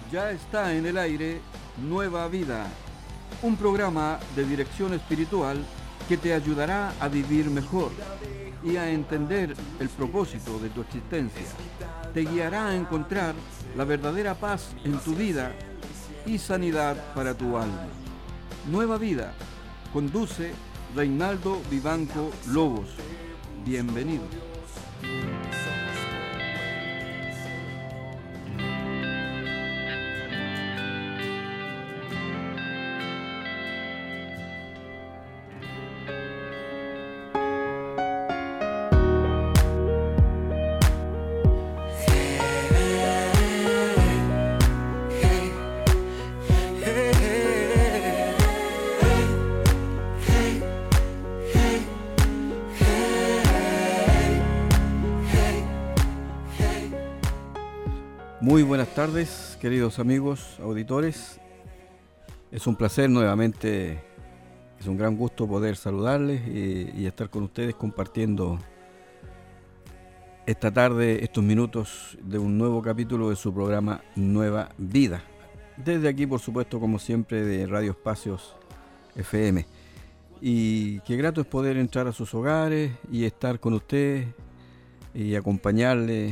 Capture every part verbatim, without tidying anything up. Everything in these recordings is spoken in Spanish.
Ya está en el aire Nueva Vida, un programa de dirección espiritual que te ayudará a vivir mejor y a entender el propósito de tu existencia. Te guiará a encontrar la verdadera paz en tu vida y sanidad para tu alma. Nueva Vida, conduce Reinaldo Vivanco Lobos. Bienvenido. Muy buenas tardes, queridos amigos, auditores. Es un placer nuevamente, es un gran gusto poder saludarles y, y estar con ustedes compartiendo esta tarde, estos minutos de un nuevo capítulo de su programa Nueva Vida. Desde aquí, por supuesto, como siempre, de Radio Espacios F M. Y qué grato es poder entrar a sus hogares y estar con ustedes y acompañarles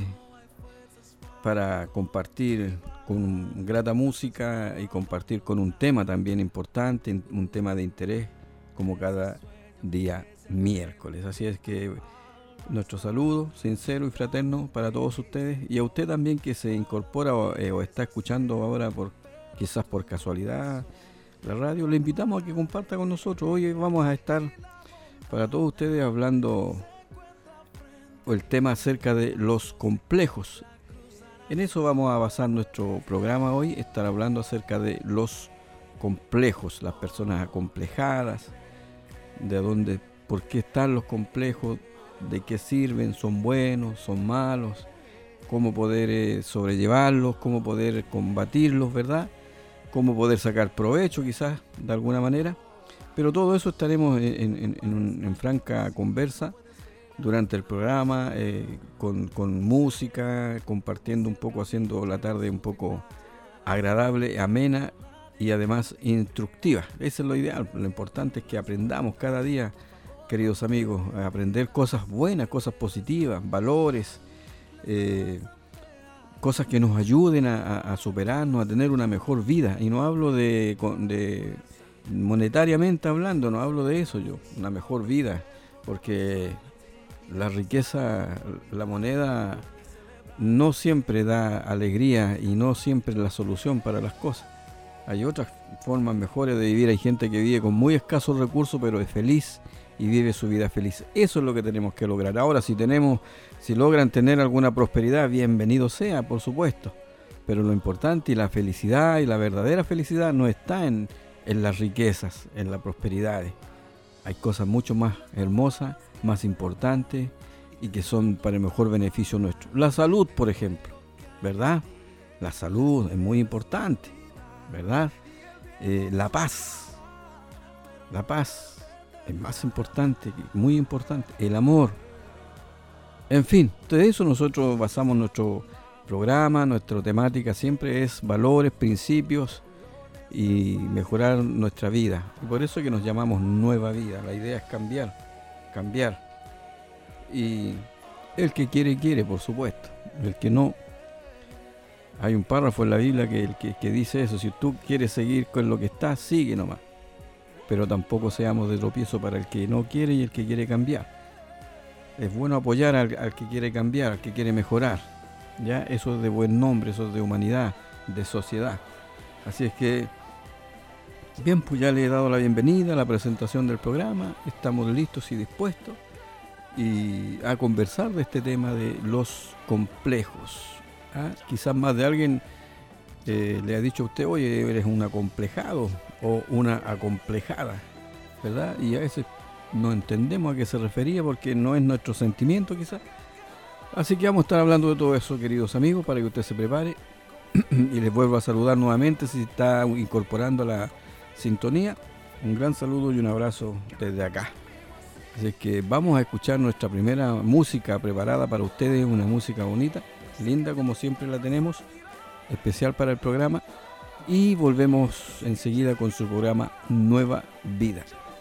para compartir con grata música y compartir con un tema también importante, un tema de interés, como cada día miércoles. Así es que nuestro saludo sincero y fraterno para todos ustedes, y a usted también que se incorpora o, eh, o está escuchando ahora por quizás por casualidad la radio. Le invitamos a que comparta con nosotros. Hoy vamos a estar para todos ustedes hablando el tema acerca de los complejos. En eso vamos a basar nuestro programa hoy, estar hablando acerca de los complejos, las personas acomplejadas, de dónde, por qué están los complejos, de qué sirven, son buenos, son malos, cómo poder eh, sobrellevarlos, cómo poder combatirlos, ¿verdad? Cómo poder sacar provecho quizás de alguna manera. Pero todo eso estaremos en, en, en, en franca conversa durante el programa, eh, con, con música, compartiendo un poco, haciendo la tarde un poco agradable, amena y además instructiva. Eso es lo ideal. Lo importante es que aprendamos cada día, queridos amigos, a aprender cosas buenas, cosas positivas, valores, eh, cosas que nos ayuden a, a superarnos, a tener una mejor vida. Y no hablo de, de monetariamente hablando, no hablo de eso yo, una mejor vida, porque la riqueza, la moneda no siempre da alegría y no siempre es la solución para las cosas. Hay otras formas mejores de vivir. Hay gente que vive con muy escasos recursos pero es feliz y vive su vida feliz. Eso es lo que tenemos que lograr. Ahora, si tenemos, si logran tener alguna prosperidad, bienvenido sea, por supuesto. Pero lo importante y la felicidad y la verdadera felicidad no está en, en las riquezas, en la prosperidad. Hay cosas mucho más hermosas, más importantes y que son para el mejor beneficio nuestro. La salud, por ejemplo, ¿verdad? La salud es muy importante, ¿verdad? Eh, la paz, la paz es más importante, muy importante. El amor, en fin, de eso nosotros basamos nuestro programa, nuestra temática siempre es valores, principios y mejorar nuestra vida. Y por eso es que nos llamamos Nueva Vida. La idea es cambiar, cambiar. Y el que quiere, quiere, por supuesto. El que no, hay un párrafo en la Biblia que, que, que dice eso: si tú quieres seguir con lo que está, sigue nomás. Pero tampoco seamos de tropiezo para el que no quiere y el que quiere cambiar. Es bueno apoyar al, al que quiere cambiar, al que quiere mejorar. ¿Ya? Eso es de buen nombre, eso es de humanidad, de sociedad. Así es que, bien, pues ya le he dado la bienvenida a la presentación del programa. Estamos listos y dispuestos y a conversar de este tema de los complejos. ¿Ah? Quizás más de alguien eh, le ha dicho a usted: oye, eres un acomplejado o una acomplejada, ¿verdad? Y a veces no entendemos a qué se refería porque no es nuestro sentimiento quizás. Así que vamos a estar hablando de todo eso, queridos amigos, para que usted se prepare. Y les vuelvo a saludar nuevamente si está incorporando la sintonía. Un gran saludo y un abrazo desde acá. Así que vamos a escuchar nuestra primera música preparada para ustedes, una música bonita, linda como siempre la tenemos. especial para el programa y volvemos enseguida con su programa Nueva Vida.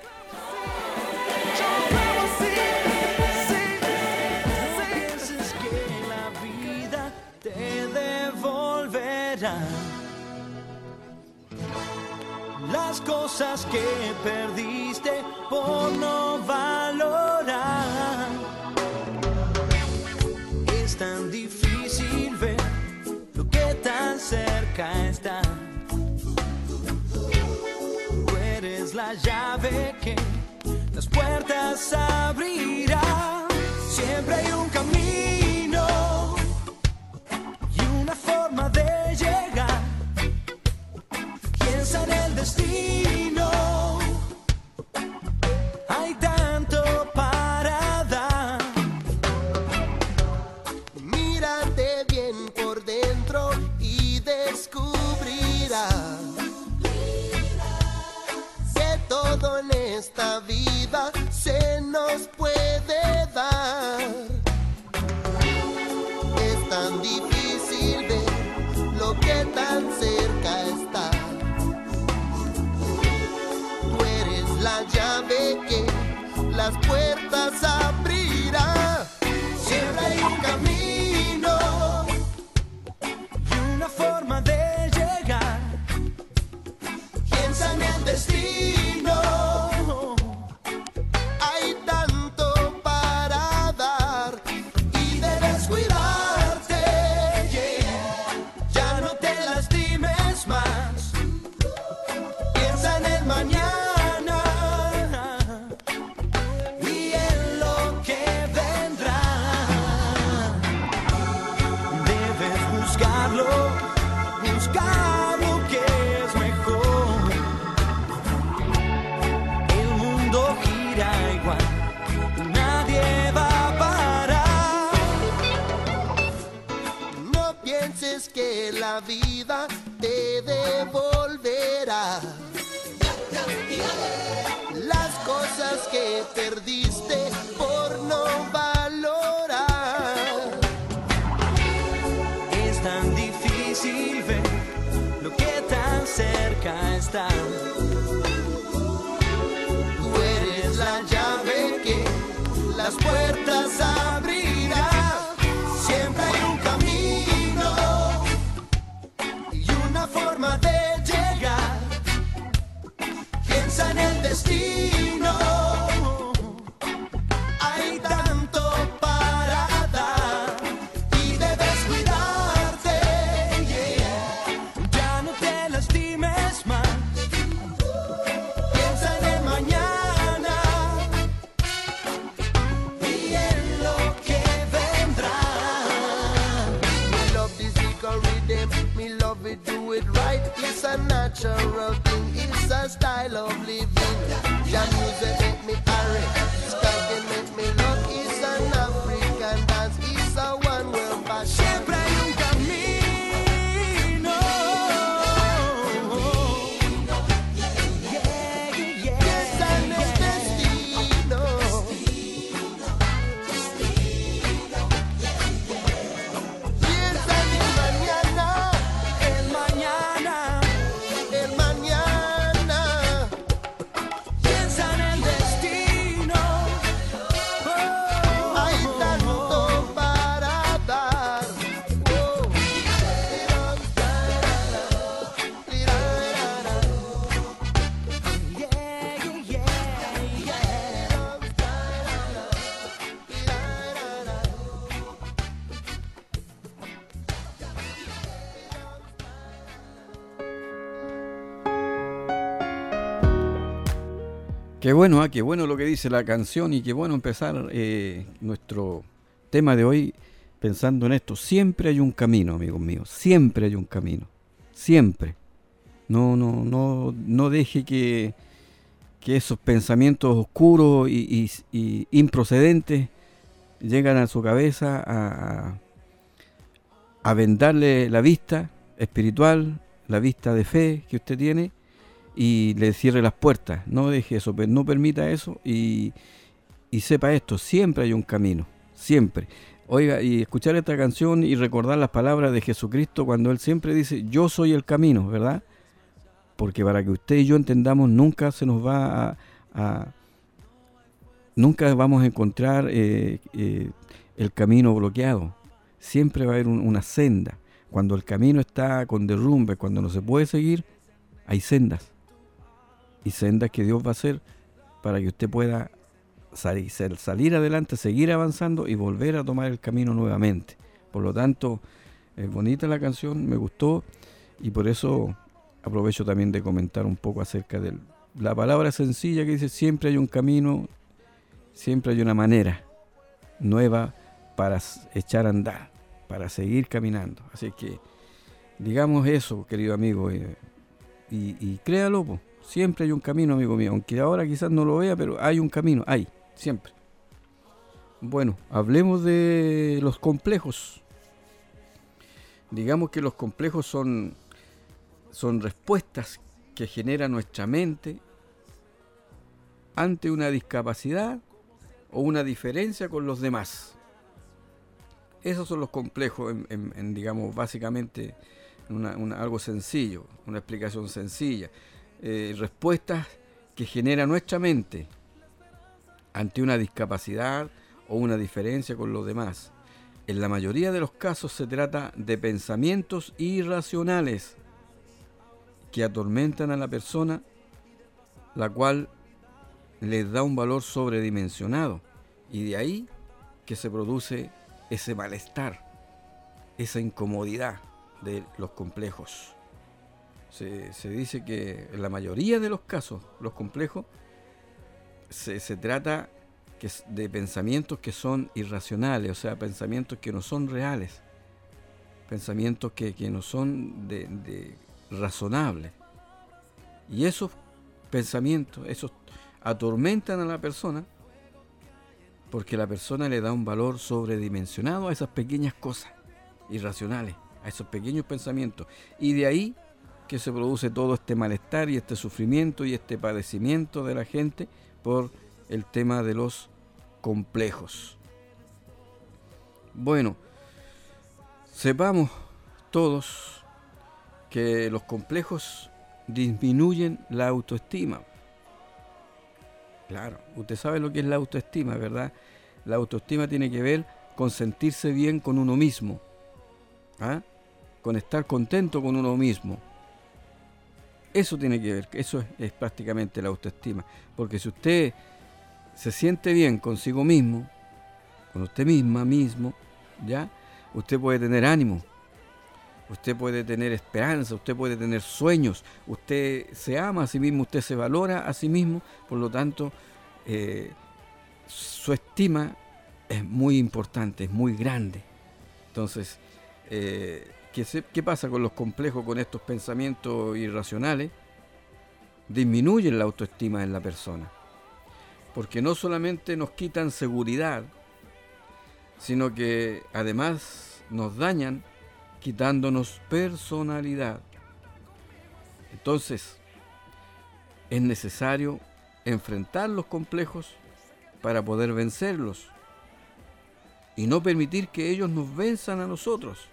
Las cosas que perdiste por no valorar. Es tan difícil ver lo que tan cerca está. Tú eres la llave que las puertas abrirá. Siempre hay un camino y una forma de llegar. Piensa en el destino, hay tanto para dar. Mírate bien por dentro y descubrirás que todo en esta vida se nos puede dar. Es tan difícil ver lo que tan cerca está. La llave que las puertas abrirá. Siempre hay un camino y una forma de llegar. Piensa en el destino, hay tanto para dar y debes cuidarte, yeah. Ya no te lastimes más. Piensa en el mañana. Buscar lo que es mejor. El mundo gira igual, nadie va a parar. No pienses que la vida te devolverá las cosas que perdiste por no valorar. Es tan difícil ver lo que tan cerca está. Tú eres la llave que las puertas abrirá. Siempre hay un camino y una forma de llegar. Piensa en el destino, hay tanto para dar y debes cuidarte, yeah. Ya no te lastimes más. Piensa en el mañana y en lo que vendrá. Me love this equal rhythm, me love it, do it right. It's a natural thing, it's a style of living. Your music make me hurry, skanking make me love. It's an African dance, it's a one world fashion. Siempre hay un camino, yeah, yeah, Piensa en el destino, piensa en el mañana, el mañana. el mañana. Piensa en el destino, oh, Hay tanto para dar. Oh. yeah, yeah, yeah. Qué bueno, ah, qué bueno lo que dice la canción y qué bueno empezar eh, nuestro tema de hoy pensando en esto. Siempre hay un camino, amigos míos, siempre hay un camino, siempre. No, no, no, no deje que, que esos pensamientos oscuros y, y, y improcedentes llegan a su cabeza a, a, a vendarle la vista espiritual, la vista de fe que usted tiene, y le cierre las puertas. No deje eso, no permita eso y, y sepa esto, siempre hay un camino, siempre. Oiga, y escuchar esta canción y recordar las palabras de Jesucristo cuando Él siempre dice, yo soy el camino, ¿verdad? Porque para que usted y yo entendamos, nunca se nos va a... a nunca vamos a encontrar eh, eh, el camino bloqueado. Siempre va a haber un, una senda. Cuando el camino está con derrumbe, cuando no se puede seguir, hay sendas. Y sendas que Dios va a hacer para que usted pueda salir, salir adelante, seguir avanzando y volver a tomar el camino nuevamente. Por lo tanto, es bonita la canción, me gustó, y por eso aprovecho también de comentar un poco acerca de la palabra sencilla que dice, siempre hay un camino, siempre hay una manera nueva para echar a andar, para seguir caminando. Así que digamos eso, querido amigo, eh, y, y créalo, po. Siempre hay un camino, amigo mío, aunque ahora quizás no lo vea, pero hay un camino, hay, siempre. Bueno, hablemos de los complejos. Digamos que los complejos son, son respuestas que genera nuestra mente ante una discapacidad o una diferencia con los demás. Esos son los complejos, en, en, en, digamos, básicamente una, una, algo sencillo, una explicación sencilla. Eh, respuestas que genera nuestra mente ante una discapacidad o una diferencia con los demás. En la mayoría de los casos se trata de pensamientos irracionales que atormentan a la persona, la cual les da un valor sobredimensionado, y de ahí que se produce ese malestar, esa incomodidad de los complejos. Se, se dice que en la mayoría de los casos, los complejos, se, se trata que, de pensamientos que son irracionales, o sea, pensamientos que no son reales, pensamientos que, que no son de, de razonables. Y esos pensamientos, esos atormentan a la persona porque la persona le da un valor sobredimensionado a esas pequeñas cosas irracionales, a esos pequeños pensamientos. Y de ahí que se produce todo este malestar y este sufrimiento y este padecimiento de la gente por el tema de los complejos. Bueno, sepamos todos que los complejos disminuyen la autoestima. Claro, usted sabe lo que es la autoestima, ¿verdad? La autoestima tiene que ver con sentirse bien con uno mismo, ¿ah? Con estar contento con uno mismo. Eso tiene que ver, eso es, es prácticamente la autoestima. Porque si usted se siente bien consigo mismo, con usted misma, mismo, ¿ya? Usted puede tener ánimo, usted puede tener esperanza, usted puede tener sueños, usted se ama a sí mismo, usted se valora a sí mismo, por lo tanto, eh, su estima es muy importante, es muy grande. Entonces, eh, ¿qué, se, ¿qué pasa con los complejos, con estos pensamientos irracionales? Disminuyen la autoestima en la persona, porque no solamente nos quitan seguridad, sino que además nos dañan quitándonos personalidad. Entonces, es necesario enfrentar los complejos para poder vencerlos y no permitir que ellos nos venzan a nosotros.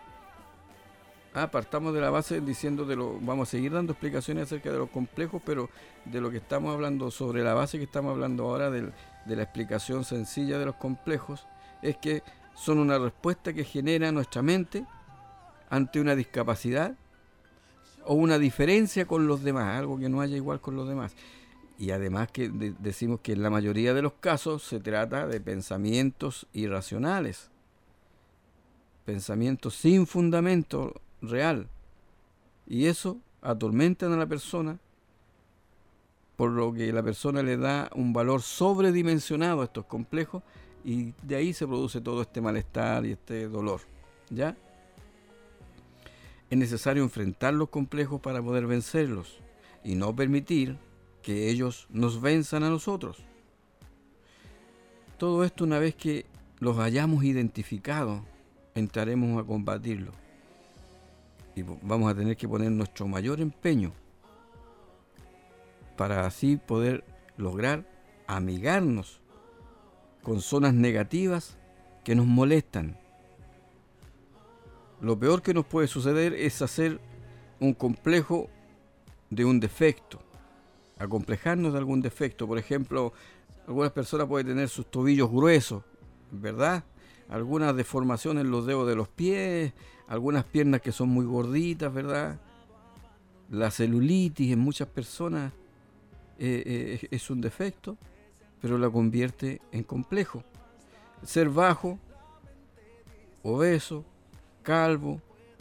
Ah, partamos de la base diciendo de lo, vamos a seguir dando explicaciones acerca de los complejos, pero de lo que estamos hablando, sobre la base que estamos hablando ahora del, de la explicación sencilla de los complejos, es que son una respuesta que genera nuestra mente ante una discapacidad o una diferencia con los demás, algo que no haya igual con los demás. Y además que de, decimos que en la mayoría de los casos se trata de pensamientos irracionales, pensamientos sin fundamento real, y eso atormentan a la persona, por lo que la persona le da un valor sobredimensionado a estos complejos, y de ahí se produce todo este malestar y este dolor, ¿ya? Es necesario enfrentar los complejos para poder vencerlos y no permitir que ellos nos venzan a nosotros. Todo esto, una vez que los hayamos identificado, entraremos a combatirlo y vamos a tener que poner nuestro mayor empeño para así poder lograr amigarnos con zonas negativas que nos molestan. Lo peor que nos puede suceder es hacer un complejo de un defecto, acomplejarnos de algún defecto. Por ejemplo, algunas personas pueden tener sus tobillos gruesos, ¿verdad? Algunas deformaciones en los dedos de los pies, algunas piernas que son muy gorditas, ¿verdad? La celulitis en muchas personas eh, eh, es un defecto, pero la convierte en complejo. Ser bajo, obeso, calvo,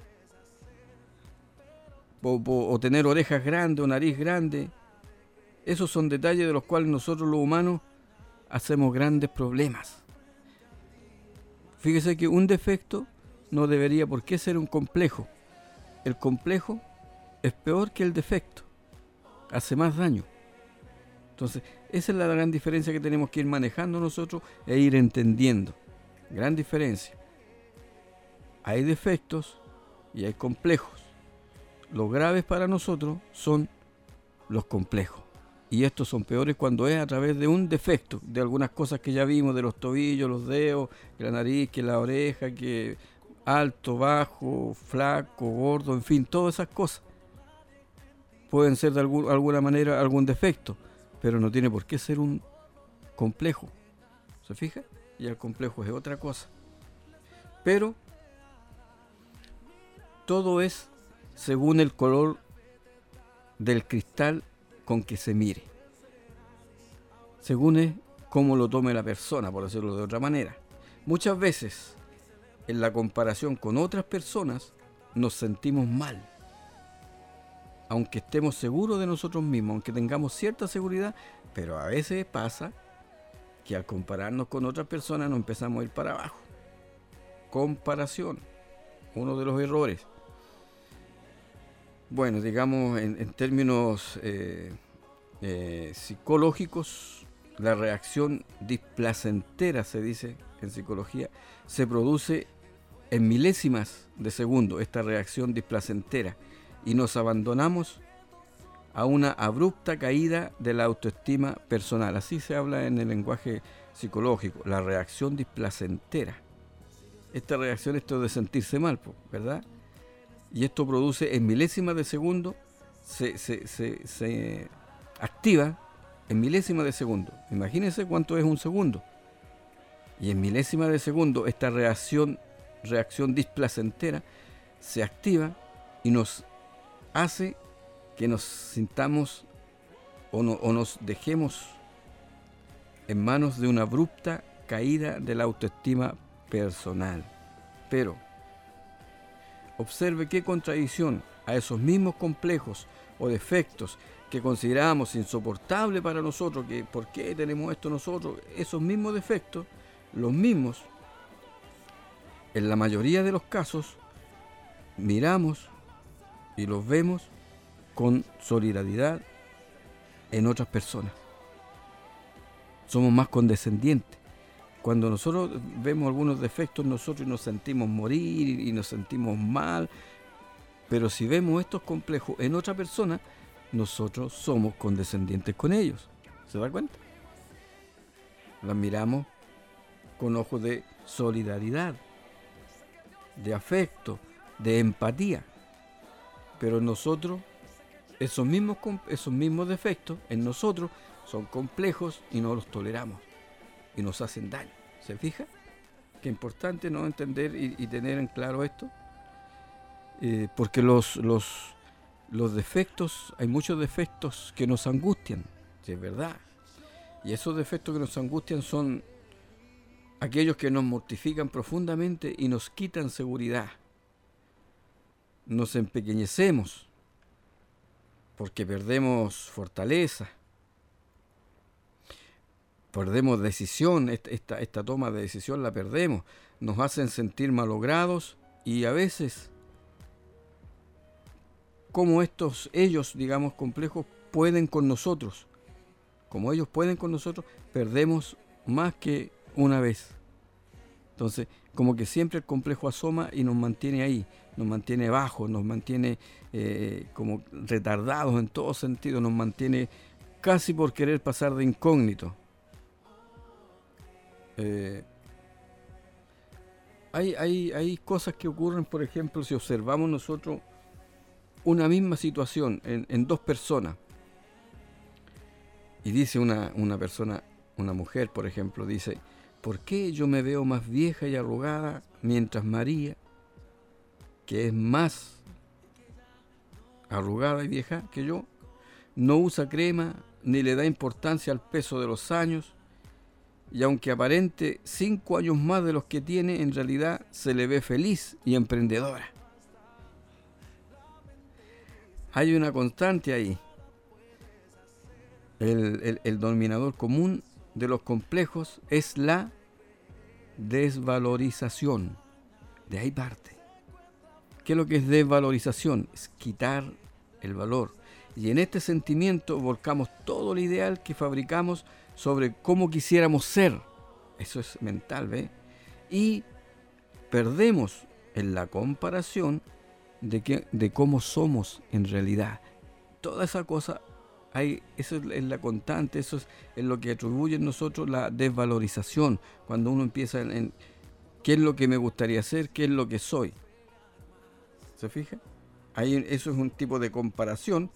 o, o, o tener orejas grandes o nariz grande, esos son detalles de los cuales nosotros los humanos hacemos grandes problemas. Fíjese que un defecto no debería por qué ser un complejo. El complejo es peor que el defecto, hace más daño. Entonces, esa es la gran diferencia que tenemos que ir manejando nosotros e ir entendiendo. Gran diferencia. Hay defectos y hay complejos. Los graves para nosotros son los complejos. Y estos son peores cuando es a través de un defecto, de algunas cosas que ya vimos, de los tobillos, los dedos, que la nariz, que la oreja, que alto, bajo, flaco, gordo, en fin, todas esas cosas. Pueden ser de algún, alguna manera algún defecto, pero no tiene por qué ser un complejo. ¿Se fija? Y el complejo es otra cosa. Pero todo es según el color del cristal con que se mire, según es cómo lo tome la persona, por decirlo de otra manera. Muchas veces en la comparación con otras personas nos sentimos mal, aunque estemos seguros de nosotros mismos, aunque tengamos cierta seguridad, pero a veces pasa que al compararnos con otras personas nos empezamos a ir para abajo. Comparación, uno de los errores. Bueno, digamos en, en términos eh, eh, psicológicos, la reacción displacentera, se dice en psicología, se produce en milésimas de segundo, esta reacción displacentera, y nos abandonamos a una abrupta caída de la autoestima personal. Así se habla en el lenguaje psicológico, la reacción displacentera. Esta reacción, esto de sentirse mal, ¿verdad? Y esto produce en milésimas de segundo, se, se, se, se activa en milésimas de segundo. Imagínense cuánto es un segundo. Y en milésimas de segundo esta reacción, reacción displacentera se activa y nos hace que nos sintamos o, no, o nos dejemos en manos de una abrupta caída de la autoestima personal. Pero observe qué contradicción a esos mismos complejos o defectos que consideramos insoportables para nosotros, que por qué tenemos esto nosotros, esos mismos defectos, los mismos, en la mayoría de los casos, miramos y los vemos con solidaridad en otras personas. Somos más condescendientes. Cuando nosotros vemos algunos defectos, nosotros nos sentimos morir y nos sentimos mal. Pero si vemos estos complejos en otra persona, nosotros somos condescendientes con ellos. ¿Se da cuenta? Las miramos con ojos de solidaridad, de afecto, de empatía. Pero en nosotros, esos mismos, esos mismos defectos, en nosotros, son complejos y no los toleramos. Y nos hacen daño. ¿Se fija? Qué importante no entender y, y tener en claro esto. Eh, porque los, los, los defectos, hay muchos defectos que nos angustian, ¿sí? Es verdad. Y esos defectos que nos angustian son aquellos que nos mortifican profundamente y nos quitan seguridad. Nos empequeñecemos porque perdemos fortaleza. Perdemos decisión, esta, esta, esta toma de decisión la perdemos, nos hacen sentir malogrados y a veces, como estos, ellos, digamos, complejos, pueden con nosotros, como ellos pueden con nosotros, perdemos más que una vez. Entonces, como que siempre el complejo asoma y nos mantiene ahí, nos mantiene bajos, nos mantiene eh, como retardados en todo sentido, nos mantiene casi por querer pasar de incógnito. Eh, hay, hay, hay cosas que ocurren, por ejemplo, si observamos nosotros una misma situación en, en dos personas. Y dice una, una persona, una mujer, por ejemplo, dice, ¿por qué yo me veo más vieja y arrugada mientras María, que es más arrugada y vieja que yo, no usa crema ni le da importancia al peso de los años, y aunque aparente cinco años más de los que tiene, en realidad se le ve feliz y emprendedora? Hay una constante ahí. El, el, el denominador común de los complejos es la desvalorización. De ahí parte. ¿Qué es lo que es desvalorización? Es quitar el valor. Y en este sentimiento volcamos todo el ideal que fabricamos sobre cómo quisiéramos ser. Eso es mental, ¿ve? Y perdemos en la comparación de, que, de cómo somos en realidad. Toda esa cosa, hay, eso es la constante, eso es, es lo que atribuye en nosotros la desvalorización. Cuando uno empieza en, en qué es lo que me gustaría ser, qué es lo que soy. ¿Se fija? Ahí, eso es un tipo de comparación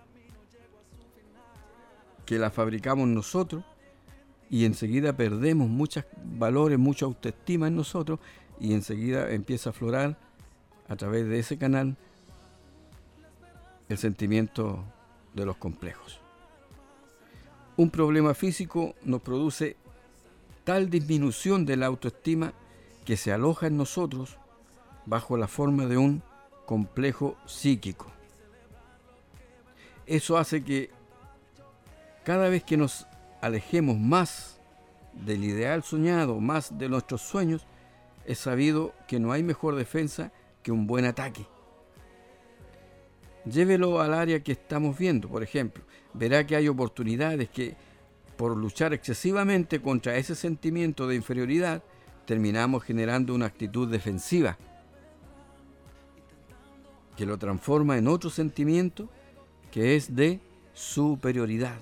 que la fabricamos nosotros y enseguida perdemos muchos valores, mucha autoestima en nosotros y enseguida empieza a aflorar a través de ese canal el sentimiento de los complejos. Un problema físico nos produce tal disminución de la autoestima que se aloja en nosotros bajo la forma de un complejo psíquico. Eso hace que cada vez que nos alejemos más del ideal soñado, más de nuestros sueños, es sabido que no hay mejor defensa que un buen ataque. Llévelo al área que estamos viendo, por ejemplo. Verá que hay oportunidades que, por luchar excesivamente contra ese sentimiento de inferioridad, terminamos generando una actitud defensiva que lo transforma en otro sentimiento que es de superioridad.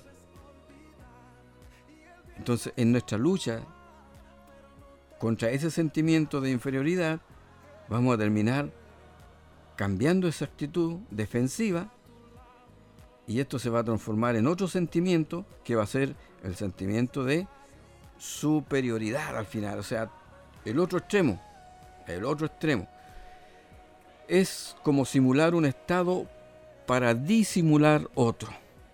Entonces, en nuestra lucha contra ese sentimiento de inferioridad, vamos a terminar cambiando esa actitud defensiva y esto se va a transformar en otro sentimiento que va a ser el sentimiento de superioridad al final. O sea, el otro extremo, el otro extremo. Es como simular un estado para disimular otro.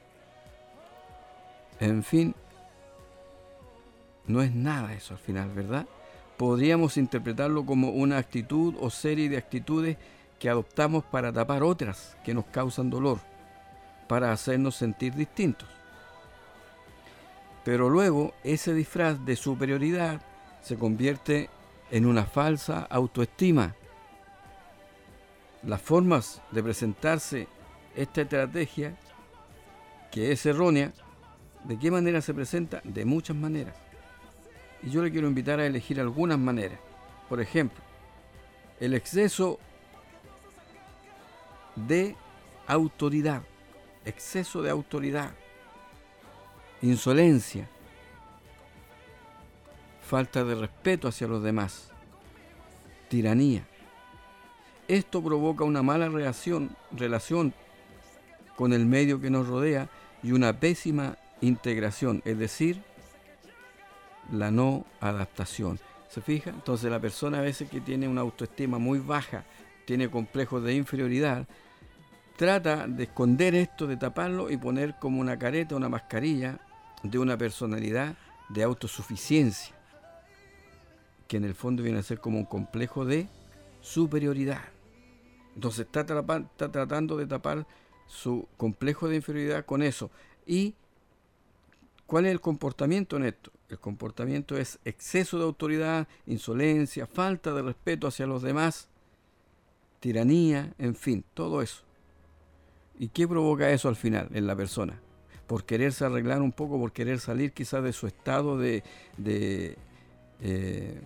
En fin, no es nada eso al final, ¿verdad? Podríamos interpretarlo como una actitud o serie de actitudes que adoptamos para tapar otras que nos causan dolor, para hacernos sentir distintos. Pero luego ese disfraz de superioridad se convierte en una falsa autoestima. Las formas de presentarse esta estrategia, que es errónea, ¿de qué manera se presenta? De muchas maneras. Y yo le quiero invitar a elegir algunas maneras. Por ejemplo, el exceso de autoridad, exceso de autoridad, insolencia, falta de respeto hacia los demás, tiranía. Esto provoca una mala relación, relación con el medio que nos rodea y una pésima integración, es decir, la no adaptación. ¿Se fija? Entonces la persona a veces que tiene una autoestima muy baja, tiene complejos de inferioridad, trata de esconder esto, de taparlo y poner como una careta, una mascarilla de una personalidad de autosuficiencia, que en el fondo viene a ser como un complejo de superioridad. Entonces está, tra- está tratando de tapar su complejo de inferioridad con eso. ¿Y cuál es el comportamiento en esto? El comportamiento es exceso de autoridad, insolencia, falta de respeto hacia los demás, tiranía, en fin, todo eso. ¿Y qué provoca eso al final en la persona? Por quererse arreglar un poco, por querer salir quizás de su estado de, de eh,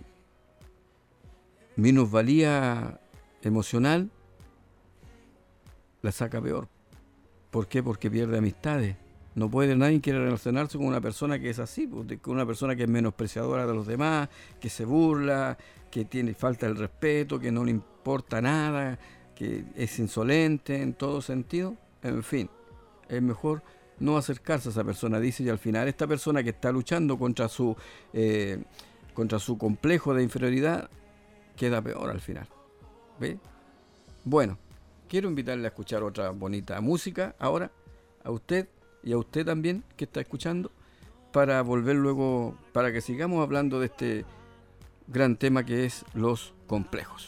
minusvalía emocional, la saca peor. ¿Por qué? Porque pierde amistades, No puede nadie quiere relacionarse con una persona que es así, pues, con una persona que es menospreciadora de los demás, que se burla, que tiene falta del respeto, que no le importa nada, que es insolente en todo sentido. En fin, es mejor no acercarse a esa persona, dice, y al final esta persona que está luchando contra su eh, contra su complejo de inferioridad queda peor al final. ¿Ve? Bueno, quiero invitarle a escuchar otra bonita música ahora, a usted y a usted también que está escuchando, para volver luego, para que sigamos hablando de este gran tema que es los complejos.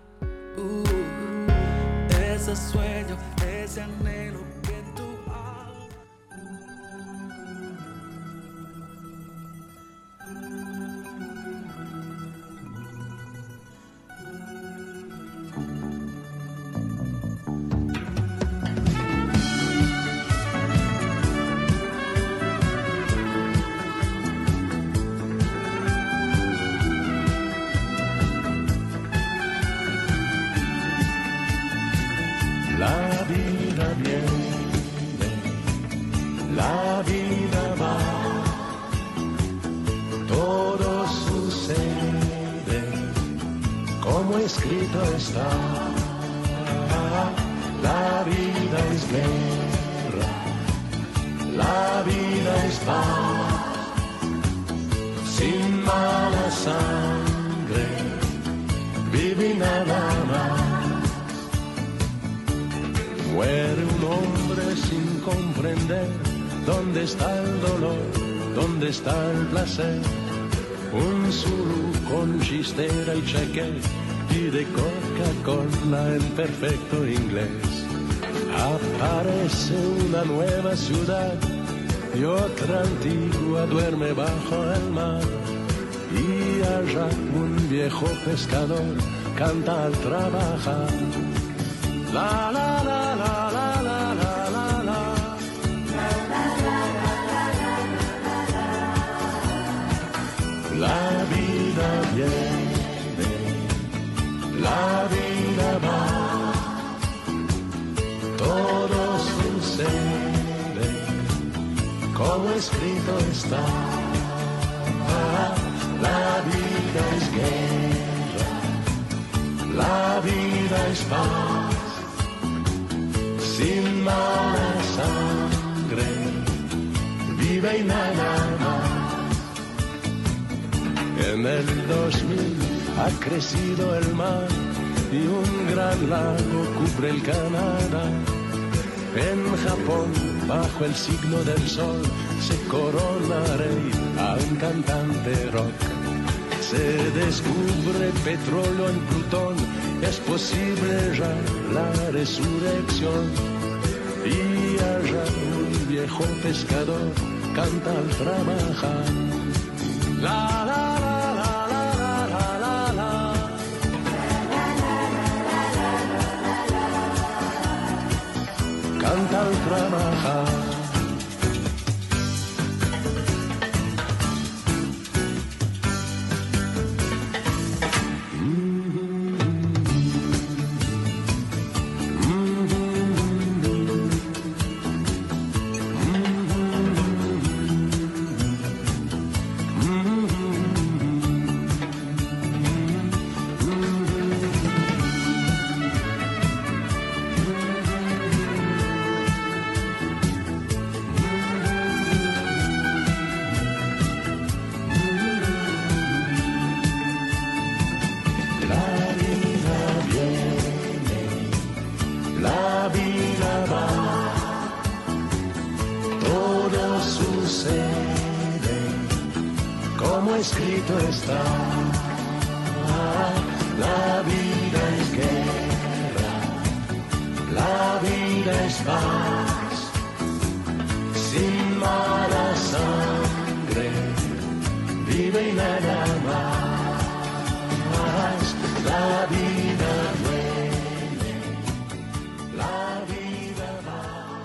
Uh, ese sueño, ese anhelo que tú has. La vida viene, la vida va, todo sucede como escrito está. La vida es guerra, la vida es paz, sin mala sangre, vive nada más. Muere un hombre sin comprender dónde está el dolor, dónde está el placer. Un Zulu con chistera y cheque pide Coca-Cola en perfecto inglés. Aparece una nueva ciudad y otra antigua duerme bajo el mar. Y allá un viejo pescador canta al trabajar. La la la la la la la la la. La vida viene, la vida va, todo sucede como escrito está. La vida es guerra, la vida es paz, sin mala sangre, vive y nada más. En el dos mil ha crecido el mar y un gran lago cubre el Canadá. En Japón, bajo el signo del sol, se corona rey a un cantante rock. Se descubre petróleo en Plutón, es posible ya la resurrección. Y allá un viejo pescador canta al trabajar. La la la la la la la la. Canta al trabajar. Escrito está, la vida es guerra, la vida es paz, sin mala sangre, vive y nada más. La vida duele, la vida va.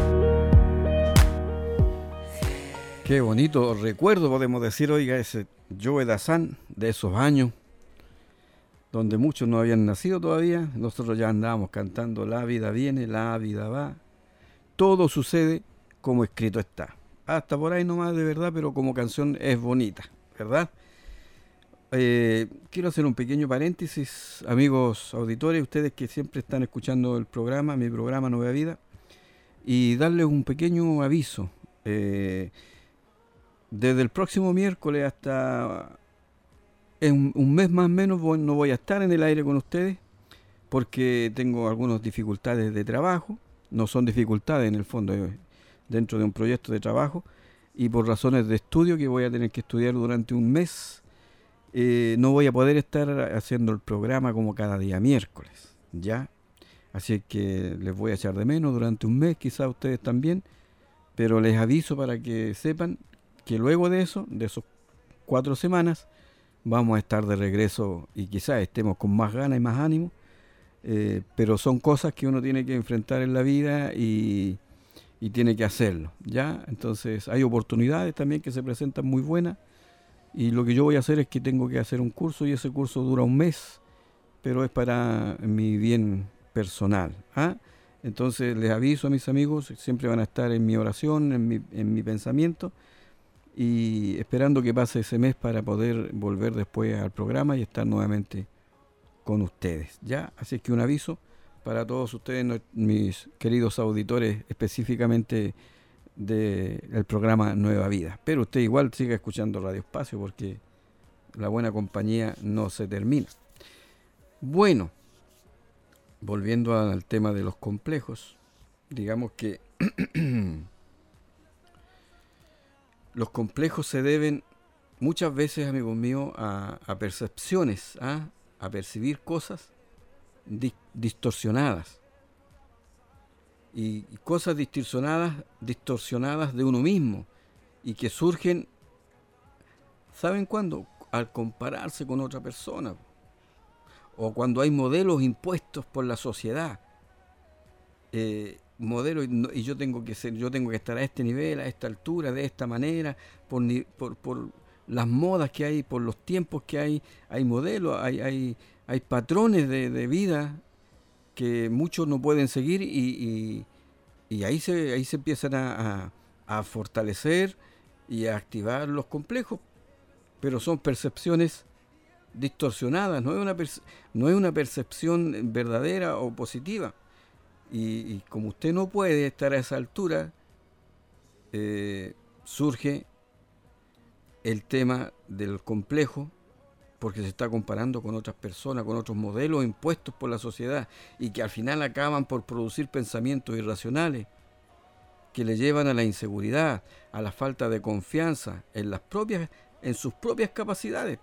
Qué bonito recuerdo, podemos decir, oiga, ese Joe Dassin, de esos años, donde muchos no habían nacido todavía. Nosotros ya andábamos cantando La vida viene, la vida va. Todo sucede como escrito está. Hasta por ahí nomás de verdad, pero como canción es bonita, ¿verdad? Eh, quiero hacer un pequeño paréntesis, amigos auditores, ustedes que siempre están escuchando el programa, mi programa Nueva Vida, y darles un pequeño aviso. Eh, desde el próximo miércoles hasta en un mes más o menos voy, no voy a estar en el aire con ustedes porque tengo algunas dificultades de trabajo. No son dificultades en el fondo, eh, dentro de un proyecto de trabajo, y por razones de estudio que voy a tener que estudiar durante un mes. Eh, no voy a poder estar haciendo el programa como cada día miércoles, ¿ya? Así que les voy a echar de menos durante un mes, quizás ustedes también, pero les aviso para que sepan que luego de eso, de esos cuatro semanas, vamos a estar de regreso y quizás estemos con más ganas y más ánimo, eh, pero son cosas que uno tiene que enfrentar en la vida y, y tiene que hacerlo, ¿ya? Entonces hay oportunidades también que se presentan muy buenas. Y lo que yo voy a hacer es que tengo que hacer un curso y ese curso dura un mes, pero es para mi bien personal. ¿ah? Entonces les aviso a mis amigos, siempre van a estar en mi oración, en mi, en mi pensamiento, y esperando que pase ese mes para poder volver después al programa y estar nuevamente con ustedes. ¿ya? Así es que un aviso para todos ustedes, mis queridos auditores, específicamente del programa Nueva Vida. Pero usted igual siga escuchando Radio Espacio porque la buena compañía no se termina. Bueno, volviendo al tema de los complejos, digamos que los complejos se deben muchas veces, amigos míos, a, a percepciones, ¿ah? a percibir cosas di- distorsionadas. Y, y cosas distorsionadas, distorsionadas de uno mismo y que surgen, ¿saben cuándo? Al compararse con otra persona o cuando hay modelos impuestos por la sociedad, eh, modelos y, y yo tengo que ser, yo tengo que estar a este nivel, a esta altura, de esta manera, por, por, por las modas que hay, por los tiempos que hay, hay modelos, hay, hay, hay patrones de, de vida que muchos no pueden seguir y, y, y ahí se ahí se empiezan a, a, a fortalecer y a activar los complejos, pero son percepciones distorsionadas, no es una perce- no es una percepción verdadera o positiva, y, y como usted no puede estar a esa altura, eh, surge el tema del complejo, porque se está comparando con otras personas, con otros modelos impuestos por la sociedad y que al final acaban por producir pensamientos irracionales que le llevan a la inseguridad, a la falta de confianza en las propias, en sus propias capacidades.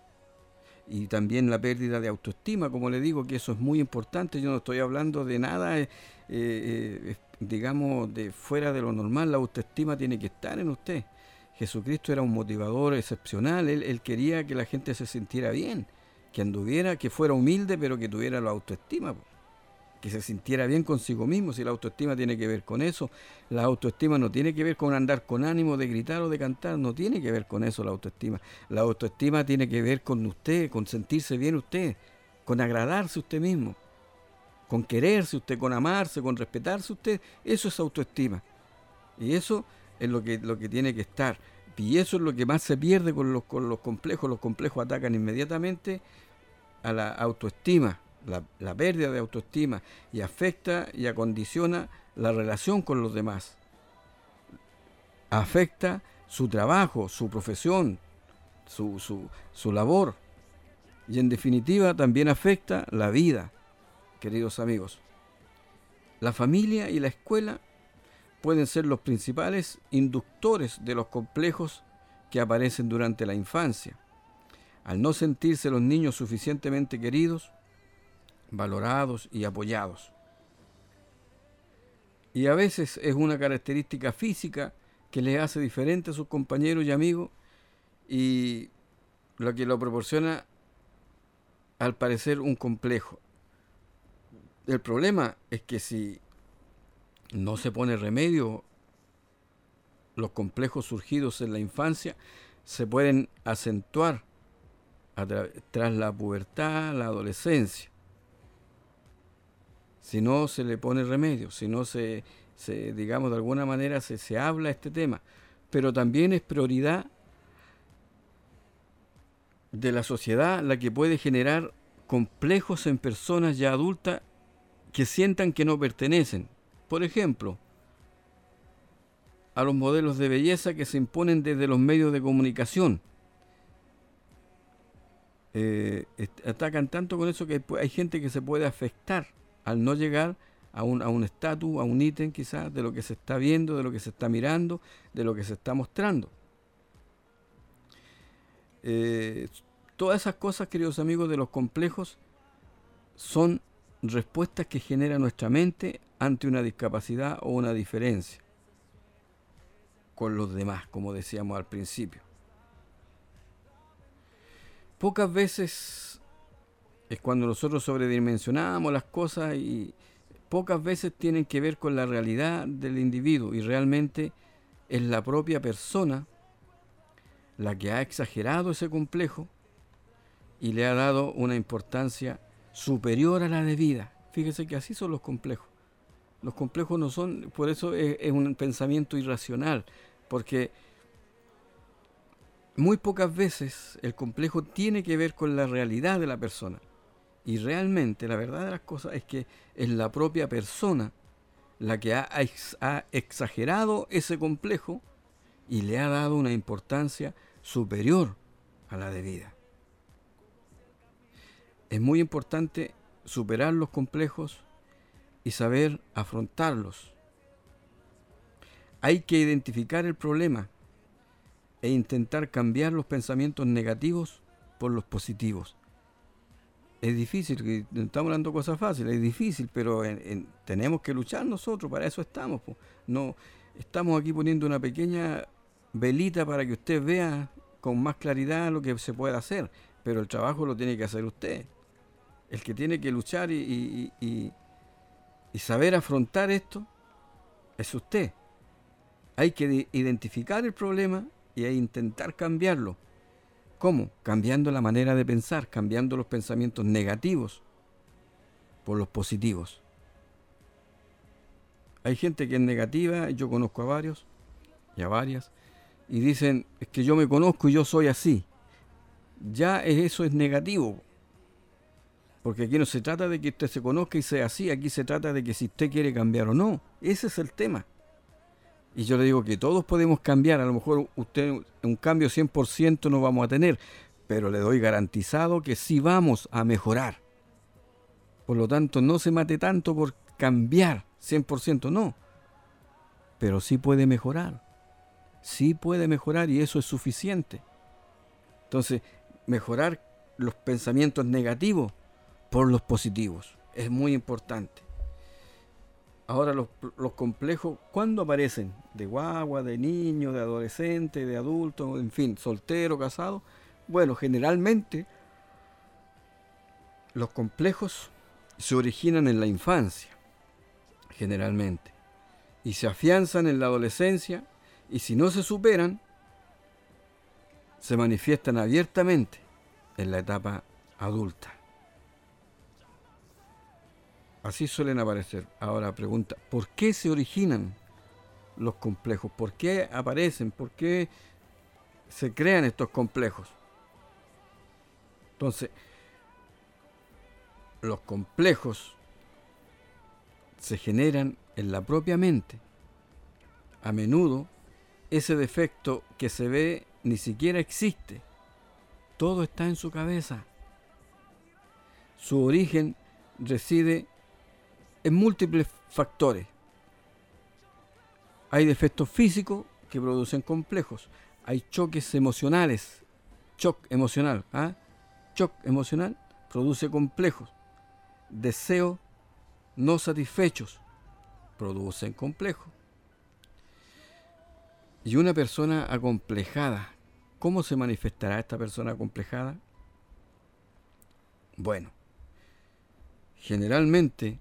Y también la pérdida de autoestima, como le digo, que eso es muy importante. Yo no estoy hablando de nada, eh, eh, digamos, de fuera de lo normal. La autoestima tiene que estar en usted. Jesucristo era un motivador excepcional, él, él quería que la gente se sintiera bien, que anduviera, que fuera humilde, pero que tuviera la autoestima, que se sintiera bien consigo mismo. Si la autoestima tiene que ver con eso, la autoestima no tiene que ver con andar con ánimo de gritar o de cantar, no tiene que ver con eso la autoestima. La autoestima tiene que ver con usted, con sentirse bien usted, con agradarse usted mismo, con quererse usted, con amarse, con respetarse usted. Eso es autoestima. Y eso es lo que, lo que tiene que estar. Y eso es lo que más se pierde con los, con los complejos. Los complejos atacan inmediatamente a la autoestima, la, la pérdida de autoestima, y afecta y acondiciona la relación con los demás. Afecta su trabajo, su profesión, su, su, su labor. Y en definitiva también afecta la vida, queridos amigos. La familia y la escuela pueden ser los principales inductores de los complejos que aparecen durante la infancia. Al no sentirse los niños suficientemente queridos, valorados y apoyados. Y a veces es una característica física que les hace diferente a sus compañeros y amigos, y lo que lo proporciona, al parecer, un complejo. El problema es que si no se pone remedio, los complejos surgidos en la infancia se pueden acentuar a tra- tras la pubertad, la adolescencia. Si no se le pone remedio, si no se, se digamos, de alguna manera se, se habla este tema. Pero también es prioridad de la sociedad la que puede generar complejos en personas ya adultas que sientan que no pertenecen. Por ejemplo, a los modelos de belleza que se imponen desde los medios de comunicación. Eh, atacan tanto con eso que hay, hay gente que se puede afectar al no llegar a un a un estatus, a un ítem quizás de lo que se está viendo, de lo que se está mirando, de lo que se está mostrando. Eh, todas esas cosas, queridos amigos, de los complejos son respuestas que genera nuestra mente ante una discapacidad o una diferencia con los demás, como decíamos al principio. Pocas veces es cuando nosotros sobredimensionamos las cosas y pocas veces tienen que ver con la realidad del individuo y realmente es la propia persona la que ha exagerado ese complejo y le ha dado una importancia superior a la debida. Fíjese que así son los complejos. Los complejos no son, por eso es, es un pensamiento irracional, porque muy pocas veces el complejo tiene que ver con la realidad de la persona. Y realmente la verdad de las cosas es que es la propia persona la que ha, ha exagerado ese complejo y le ha dado una importancia superior a la debida. Es muy importante superar los complejos y saber afrontarlos. Hay que identificar el problema e intentar cambiar los pensamientos negativos por los positivos. Es difícil, estamos hablando de cosas fáciles, es difícil, pero en, en, tenemos que luchar nosotros, para eso estamos. Po. No, estamos aquí poniendo una pequeña velita para que usted vea con más claridad lo que se puede hacer, pero el trabajo lo tiene que hacer usted. El que tiene que luchar y, y, y, y saber afrontar esto es usted. Hay que identificar el problema y intentar cambiarlo. ¿Cómo? Cambiando la manera de pensar, cambiando los pensamientos negativos por los positivos. Hay gente que es negativa, yo conozco a varios y a varias, y dicen, es que yo me conozco y yo soy así. Ya es, eso es negativo. Porque aquí no se trata de que usted se conozca y sea así, aquí se trata de que si usted quiere cambiar o no. Ese es el tema. Y yo le digo que todos podemos cambiar, a lo mejor usted un cambio cien por ciento no vamos a tener, pero le doy garantizado que sí vamos a mejorar. Por lo tanto, no se mate tanto por cambiar cien por ciento, no. Pero sí puede mejorar. Sí puede mejorar y eso es suficiente. Entonces, mejorar los pensamientos negativos por los positivos es muy importante. Ahora los, los complejos, ¿cuándo aparecen? De guagua, de niño, de adolescente, de adulto, en fin, soltero, casado. Bueno, generalmente los complejos se originan en la infancia, generalmente, y se afianzan en la adolescencia, y si no se superan, se manifiestan abiertamente en la etapa adulta. Así suelen aparecer. Ahora pregunta, ¿por qué se originan los complejos? ¿Por qué aparecen? ¿Por qué se crean estos complejos? Entonces, los complejos se generan en la propia mente. A menudo, ese defecto que se ve ni siquiera existe. Todo está en su cabeza. Su origen reside en múltiples factores. Hay defectos físicos que producen complejos. Hay choques emocionales. Shock emocional. ¿ah? Shock emocional produce complejos. Deseos no satisfechos producen complejos. Y una persona acomplejada, ¿cómo se manifestará esta persona acomplejada? Bueno, generalmente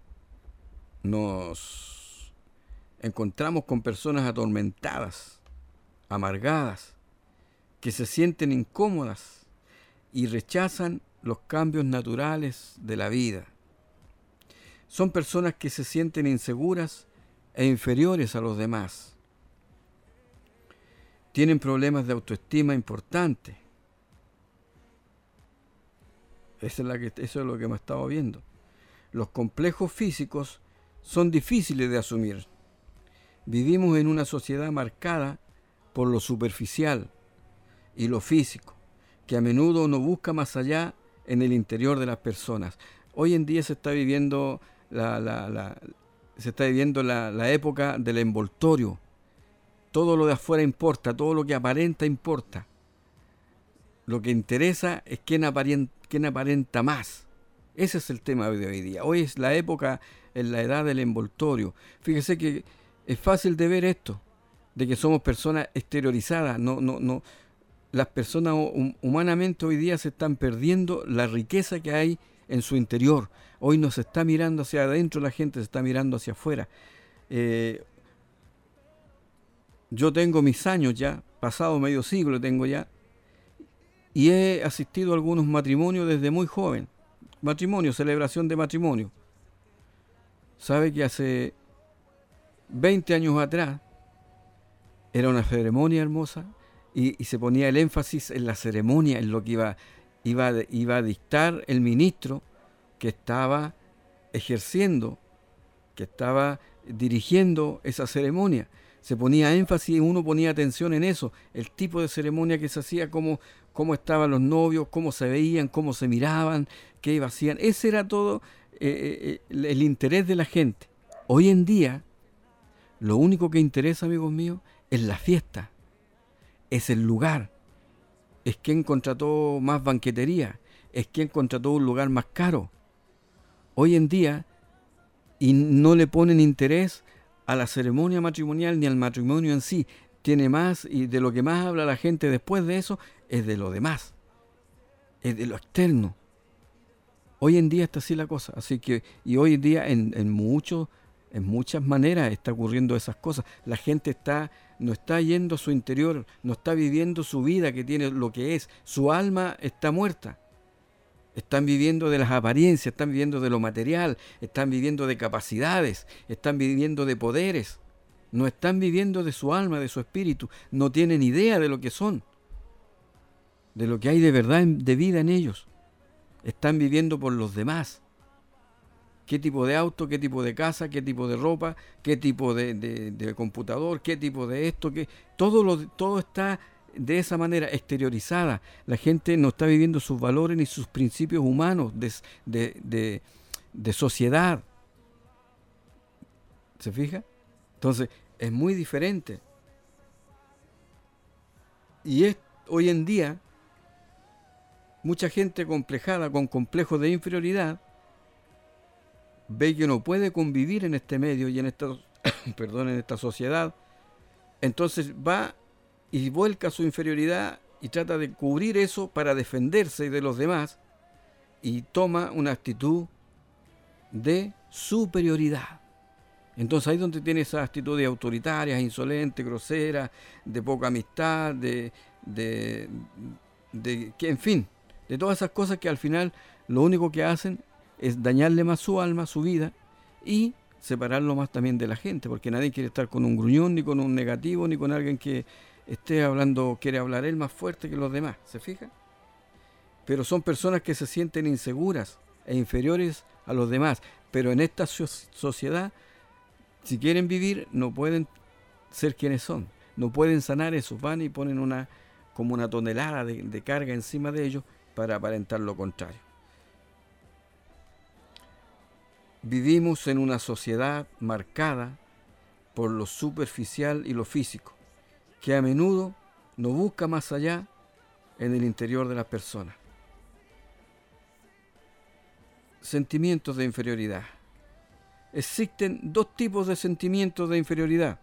nos encontramos con personas atormentadas, amargadas, que se sienten incómodas y rechazan los cambios naturales de la vida. Son personas que se sienten inseguras e inferiores a los demás. Tienen problemas de autoestima importantes. Eso es, la que, eso es lo que hemos estado viendo. Los complejos físicos son difíciles de asumir. Vivimos en una sociedad marcada por lo superficial y lo físico, que a menudo no busca más allá en el interior de las personas. Hoy en día se está viviendo la, la, la, se está viviendo la, la época del envoltorio. Todo lo de afuera importa, todo lo que aparenta importa. Lo que interesa es quién aparenta, quién aparenta más. Ese es el tema de hoy día. Hoy es la época, en la edad del envoltorio. Fíjese que es fácil de ver esto, de que somos personas exteriorizadas. No, no, no. Las personas humanamente hoy día se están perdiendo la riqueza que hay en su interior. Hoy no se está mirando hacia adentro, la gente se está mirando hacia afuera. Eh, yo tengo mis años ya, pasado medio siglo tengo ya, y he asistido a algunos matrimonios desde muy joven. Matrimonio, celebración de matrimonio. ¿Sabe que hace veinte años atrás era una ceremonia hermosa? Y, y se ponía el énfasis en la ceremonia, en lo que iba, iba, iba a dictar el ministro que estaba ejerciendo, que estaba dirigiendo esa ceremonia. Se ponía énfasis y uno ponía atención en eso, el tipo de ceremonia que se hacía, cómo, cómo estaban los novios, cómo se veían, cómo se miraban, qué hacían. Ese era todo eh, eh, el interés de la gente. Hoy en día, lo único que interesa, amigos míos, es la fiesta. Es el lugar, es quien contrató más banquetería, es quien contrató un lugar más caro. Hoy en día, y no le ponen interés a la ceremonia matrimonial ni al matrimonio en sí, tiene más, y de lo que más habla la gente después de eso, es de lo demás, es de lo externo. Hoy en día está así la cosa, así que, y hoy en día en, en muchos, en muchas maneras está ocurriendo esas cosas. La gente está no está yendo a su interior, no está viviendo su vida que tiene lo que es. Su alma está muerta. Están viviendo de las apariencias, están viviendo de lo material, están viviendo de capacidades, están viviendo de poderes. No están viviendo de su alma, de su espíritu. No tienen idea de lo que son, de lo que hay de verdad, de vida en ellos. Están viviendo por los demás. ¿Qué tipo de auto, qué tipo de casa, qué tipo de ropa, qué tipo de, de, de computador, qué tipo de esto? Qué, todo, lo, todo está de esa manera exteriorizada. La gente no está viviendo sus valores ni sus principios humanos de, de, de, de sociedad. ¿Se fija? Entonces, es muy diferente. Y es, hoy en día, mucha gente complejada, con complejos de inferioridad, ve que no puede convivir en este medio y en esta, perdón, en esta sociedad, entonces va y vuelca su inferioridad y trata de cubrir eso para defenderse de los demás y toma una actitud de superioridad. Entonces ahí es donde tiene esas actitudes autoritarias, insolentes, groseras, de poca amistad, de, de, de que en fin, de todas esas cosas que al final lo único que hacen es dañarle más su alma, su vida, y separarlo más también de la gente, porque nadie quiere estar con un gruñón, ni con un negativo, ni con alguien que esté hablando, quiere hablar él más fuerte que los demás, ¿se fija? Pero son personas que se sienten inseguras e inferiores a los demás, pero en esta so- sociedad, si quieren vivir, no pueden ser quienes son, no pueden sanar eso, van y ponen una como una tonelada de, de carga encima de ellos para aparentar lo contrario. Vivimos en una sociedad marcada por lo superficial y lo físico, que a menudo no busca más allá en el interior de las personas. Sentimientos de inferioridad. Existen dos tipos de sentimientos de inferioridad: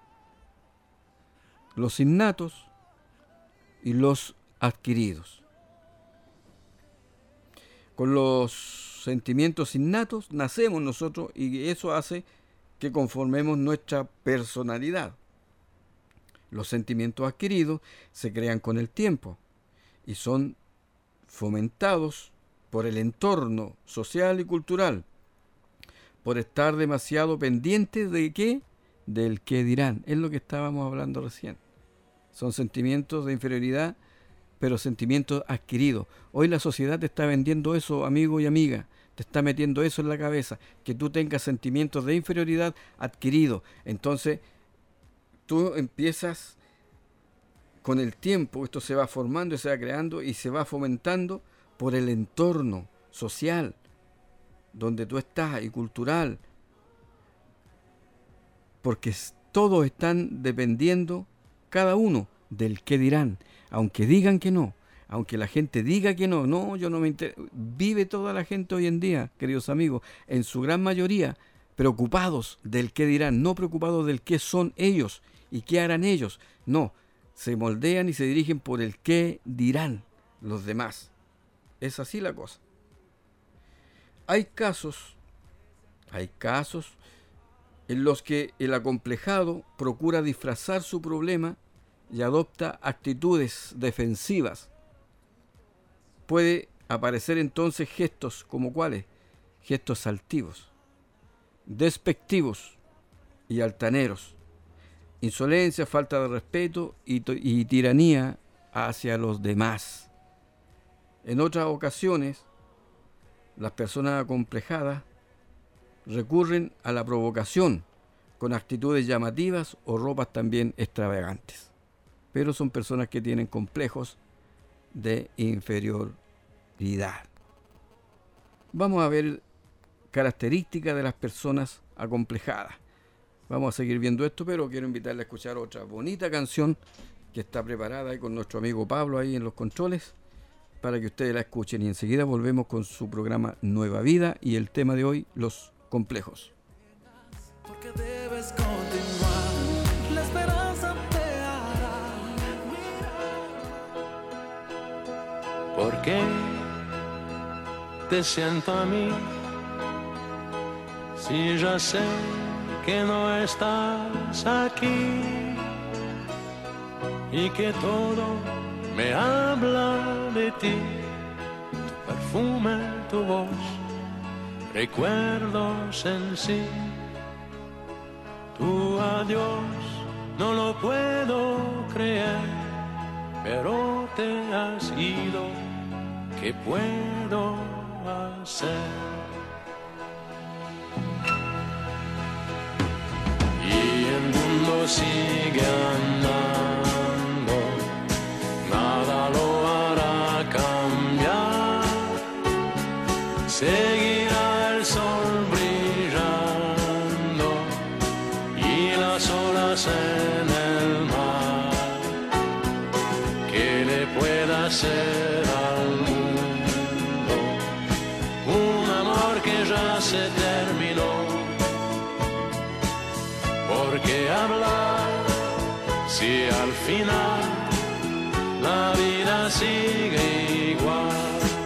los innatos y los adquiridos. Con los sentimientos innatos nacemos nosotros y eso hace que conformemos nuestra personalidad. Los sentimientos adquiridos se crean con el tiempo y son fomentados por el entorno social y cultural, por estar demasiado pendientes de qué, del qué dirán. Es lo que estábamos hablando recién. Son sentimientos de inferioridad, pero sentimientos adquiridos. Hoy la sociedad te está vendiendo eso, amigo y amiga. Te está metiendo eso en la cabeza, que tú tengas sentimientos de inferioridad adquiridos. Entonces, tú empiezas con el tiempo, esto se va formando y se va creando y se va fomentando por el entorno social donde tú estás y cultural. Porque todos están dependiendo, cada uno, del qué dirán. Aunque digan que no, aunque la gente diga que no, no, yo no me interesa. Vive toda la gente hoy en día, queridos amigos, en su gran mayoría, preocupados del qué dirán, no preocupados del qué son ellos y qué harán ellos. No, se moldean y se dirigen por el qué dirán los demás. Es así la cosa. Hay casos, hay casos en los que el acomplejado procura disfrazar su problema y adopta actitudes defensivas. Puede aparecer entonces gestos como cuáles, gestos altivos, despectivos y altaneros, insolencia, falta de respeto y, y tiranía hacia los demás. En otras ocasiones, las personas acomplejadas recurren a la provocación con actitudes llamativas o ropas también extravagantes. Pero son personas que tienen complejos de inferioridad. Vamos a ver características de las personas acomplejadas. Vamos a seguir viendo esto, pero quiero invitarle a escuchar otra bonita canción que está preparada ahí con nuestro amigo Pablo ahí en los controles, para que ustedes la escuchen. Y enseguida volvemos con su programa Nueva Vida y el tema de hoy, los complejos. Porque debes continuar, la esperanza te hará mirar. ¿Por qué te siento a mí si ya sé que no estás aquí y que todo me habla de ti? Tu perfume, tu voz, recuerdos en sí. Tu adiós no lo puedo creer, pero te has ido. ¿Qué puedo hacer? Y el mundo sigue andando, nada lo hará cambiar. Seguirá el sol brillando y las olas en el mar. ¿Qué le pueda hacer al mundo un amor que ya se terminó? ¿Por qué hablar si al final la vida sigue igual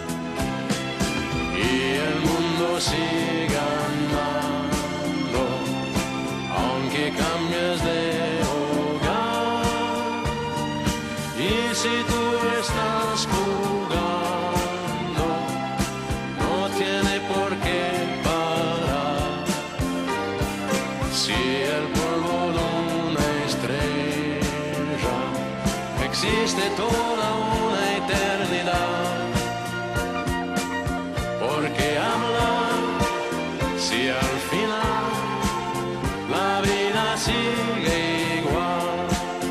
y el mundo sigue andando, aunque cambies de hogar? Y si tú estás jugando, no tiene por qué parar. Si el polvo de una estrella existe toda una eternidad, ¿por qué hablar si al final la vida sigue igual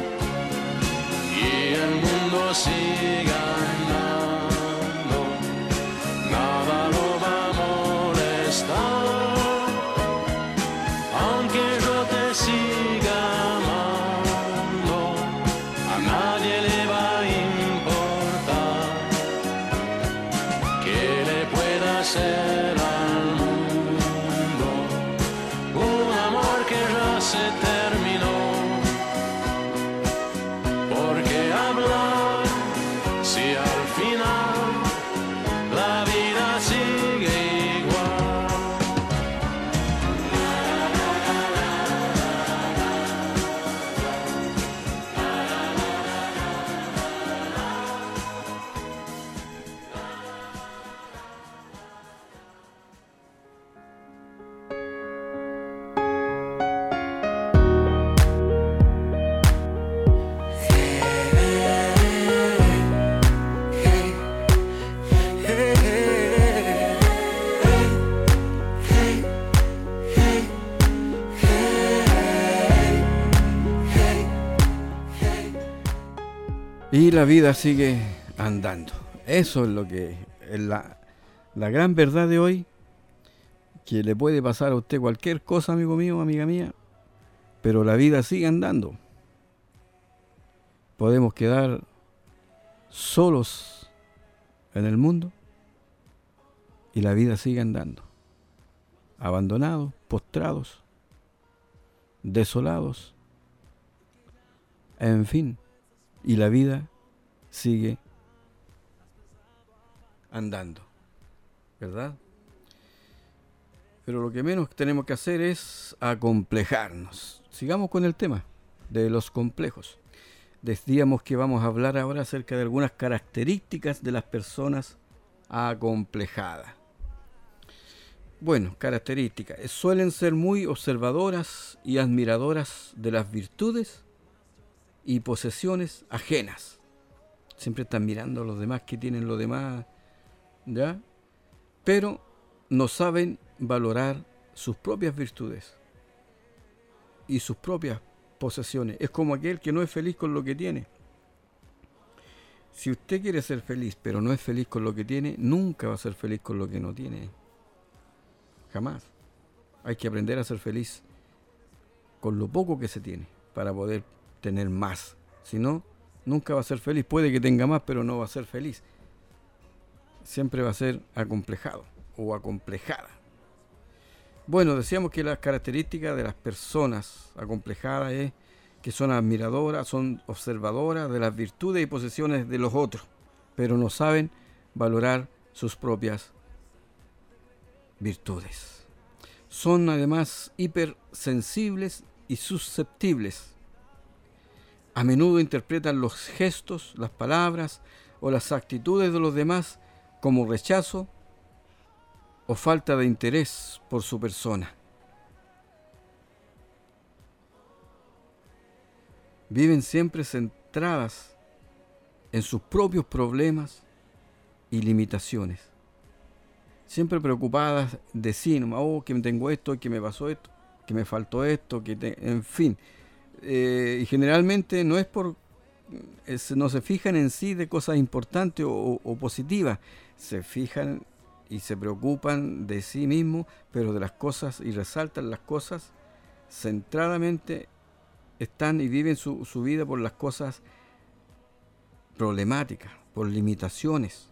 y el mundo sigue andando? Nada lo va a molestar, aunque yo te siga amando, a nadie le va a importar. ¿Qué le pueda hacer al mundo un amor que ya se terminó? ¿Por qué hablar si al final la vida sigue igual? Y la vida sigue andando. Eso es lo que es la, la gran verdad de hoy, que le puede pasar a usted cualquier cosa, amigo mío, amiga mía, pero la vida sigue andando. Podemos quedar solos en el mundo y la vida sigue andando. Abandonados, postrados, desolados, en fin, y la vida sigue andando, ¿verdad? Pero lo que menos tenemos que hacer es acomplejarnos. Sigamos con el tema de los complejos. Decíamos que vamos a hablar ahora acerca de algunas características de las personas acomplejadas. Bueno, características. Suelen ser muy observadoras y admiradoras de las virtudes y posesiones ajenas. Siempre están mirando a los demás, que tienen los demás, ¿ya? Pero no saben valorar sus propias virtudes y sus propias posesiones. Es como aquel que no es feliz con lo que tiene. Si usted quiere ser feliz, pero no es feliz con lo que tiene, nunca va a ser feliz con lo que no tiene. Jamás. Hay que aprender a ser feliz con lo poco que se tiene para poder tener más. Si no, nunca va a ser feliz. Puede que tenga más, pero no va a ser feliz. Siempre va a ser acomplejado o acomplejada. Bueno, decíamos que las características de las personas acomplejadas es que son admiradoras, son observadoras de las virtudes y posesiones de los otros, pero no saben valorar sus propias virtudes. Son además hipersensibles y susceptibles. A menudo interpretan los gestos, las palabras o las actitudes de los demás como rechazo o falta de interés por su persona. Viven siempre centradas en sus propios problemas y limitaciones. Siempre preocupadas de sí, nomás, oh, que tengo esto, que me pasó esto, que me faltó esto, que te... en fin. Eh, y generalmente no es por... Es, no se fijan en sí de cosas importantes o, o, o positivas. Se fijan y se preocupan de sí mismos, pero de las cosas, y resaltan las cosas, centradamente están y viven su, su vida por las cosas problemáticas, por limitaciones.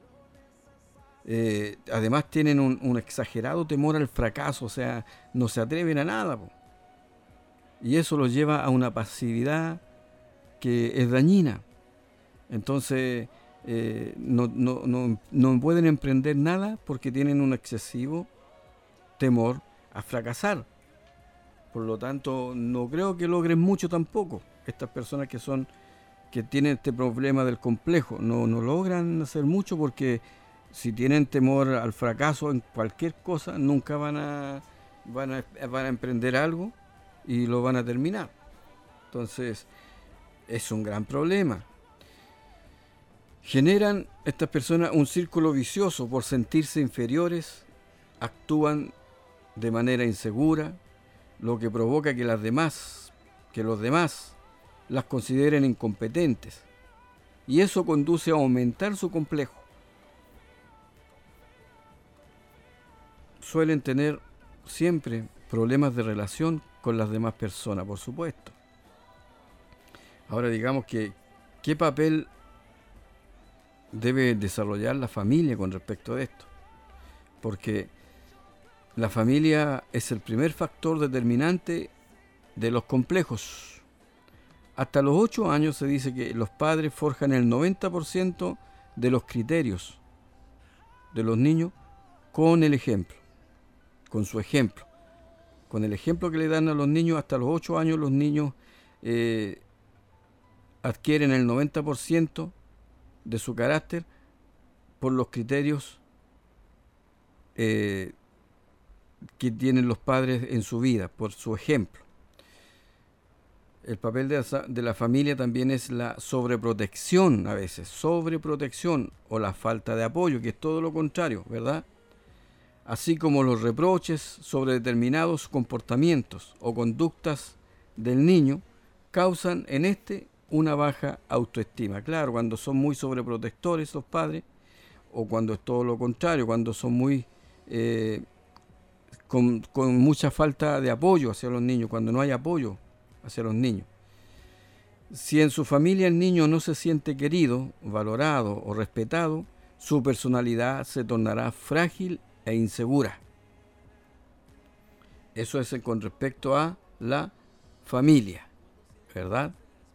Eh, además tienen un, un exagerado temor al fracaso, o sea, no se atreven a nada, po. Y eso los lleva a una pasividad que es dañina. Entonces eh, no, no, no, no pueden emprender nada porque tienen un excesivo temor a fracasar. Por lo tanto, no creo que logren mucho tampoco. Estas personas que son que tienen este problema del complejo no, no logran hacer mucho porque si tienen temor al fracaso en cualquier cosa, nunca van a, van a, van a emprender algo y lo van a terminar. Entonces, es un gran problema. Generan estas personas un círculo vicioso por sentirse inferiores, actúan de manera insegura, lo que provoca que las demás, que los demás las consideren incompetentes. Y eso conduce a aumentar su complejo. Suelen tener siempre problemas de relación con las demás personas, por supuesto. Ahora digamos que, ¿qué papel debe desarrollar la familia con respecto a esto? Porque la familia es el primer factor determinante de los complejos. Hasta los ocho años se dice que los padres forjan el noventa por ciento de los criterios de los niños con el ejemplo, con su ejemplo. Con el ejemplo que le dan a los niños, hasta los ocho años los niños eh, adquieren el noventa por ciento de su carácter por los criterios eh, que tienen los padres en su vida, por su ejemplo. El papel de la, de la familia también es la sobreprotección a veces, sobreprotección o la falta de apoyo, que es todo lo contrario, ¿verdad? Así como los reproches sobre determinados comportamientos o conductas del niño causan en este una baja autoestima. Claro, cuando son muy sobreprotectores los padres, o cuando es todo lo contrario, cuando son muy eh, con, con mucha falta de apoyo hacia los niños, cuando no hay apoyo hacia los niños. Si en su familia el niño no se siente querido, valorado o respetado, su personalidad se tornará frágil e insegura. Eso es con respecto a la familia, ¿verdad?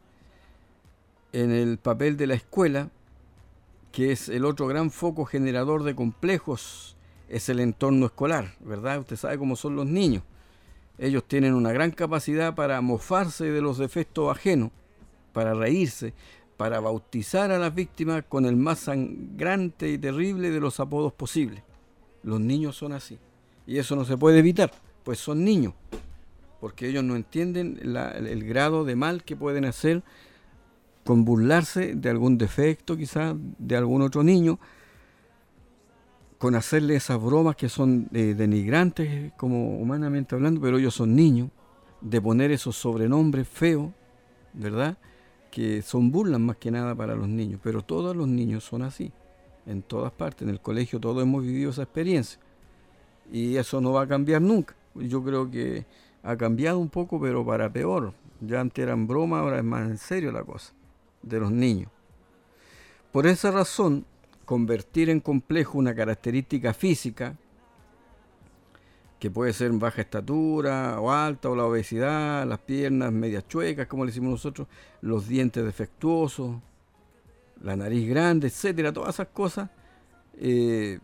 En el papel de la escuela, que es el otro gran foco generador de complejos, es el entorno escolar, ¿verdad? Usted sabe cómo son los niños. Ellos tienen una gran capacidad para mofarse de los defectos ajenos, para reírse, para bautizar a las víctimas con el más sangrante y terrible de los apodos posibles. Los niños son así. Y eso no se puede evitar, pues son niños. Porque ellos no entienden la, el grado de mal que pueden hacer con burlarse de algún defecto, quizás, de algún otro niño, con hacerle esas bromas que son eh, denigrantes, como humanamente hablando, pero ellos son niños, de poner esos sobrenombres feos, ¿verdad?, que son burlas más que nada para los niños, pero todos los niños son así, en todas partes, en el colegio todos hemos vivido esa experiencia, y eso no va a cambiar nunca. Yo creo que ha cambiado un poco, pero para peor. Ya antes eran bromas, ahora es más en serio la cosa, de los niños. Por esa razón, convertir en complejo una característica física, que puede ser baja estatura o alta, o la obesidad, las piernas medias chuecas, como le decimos nosotros, los dientes defectuosos, la nariz grande, etcétera, todas esas cosas, eh,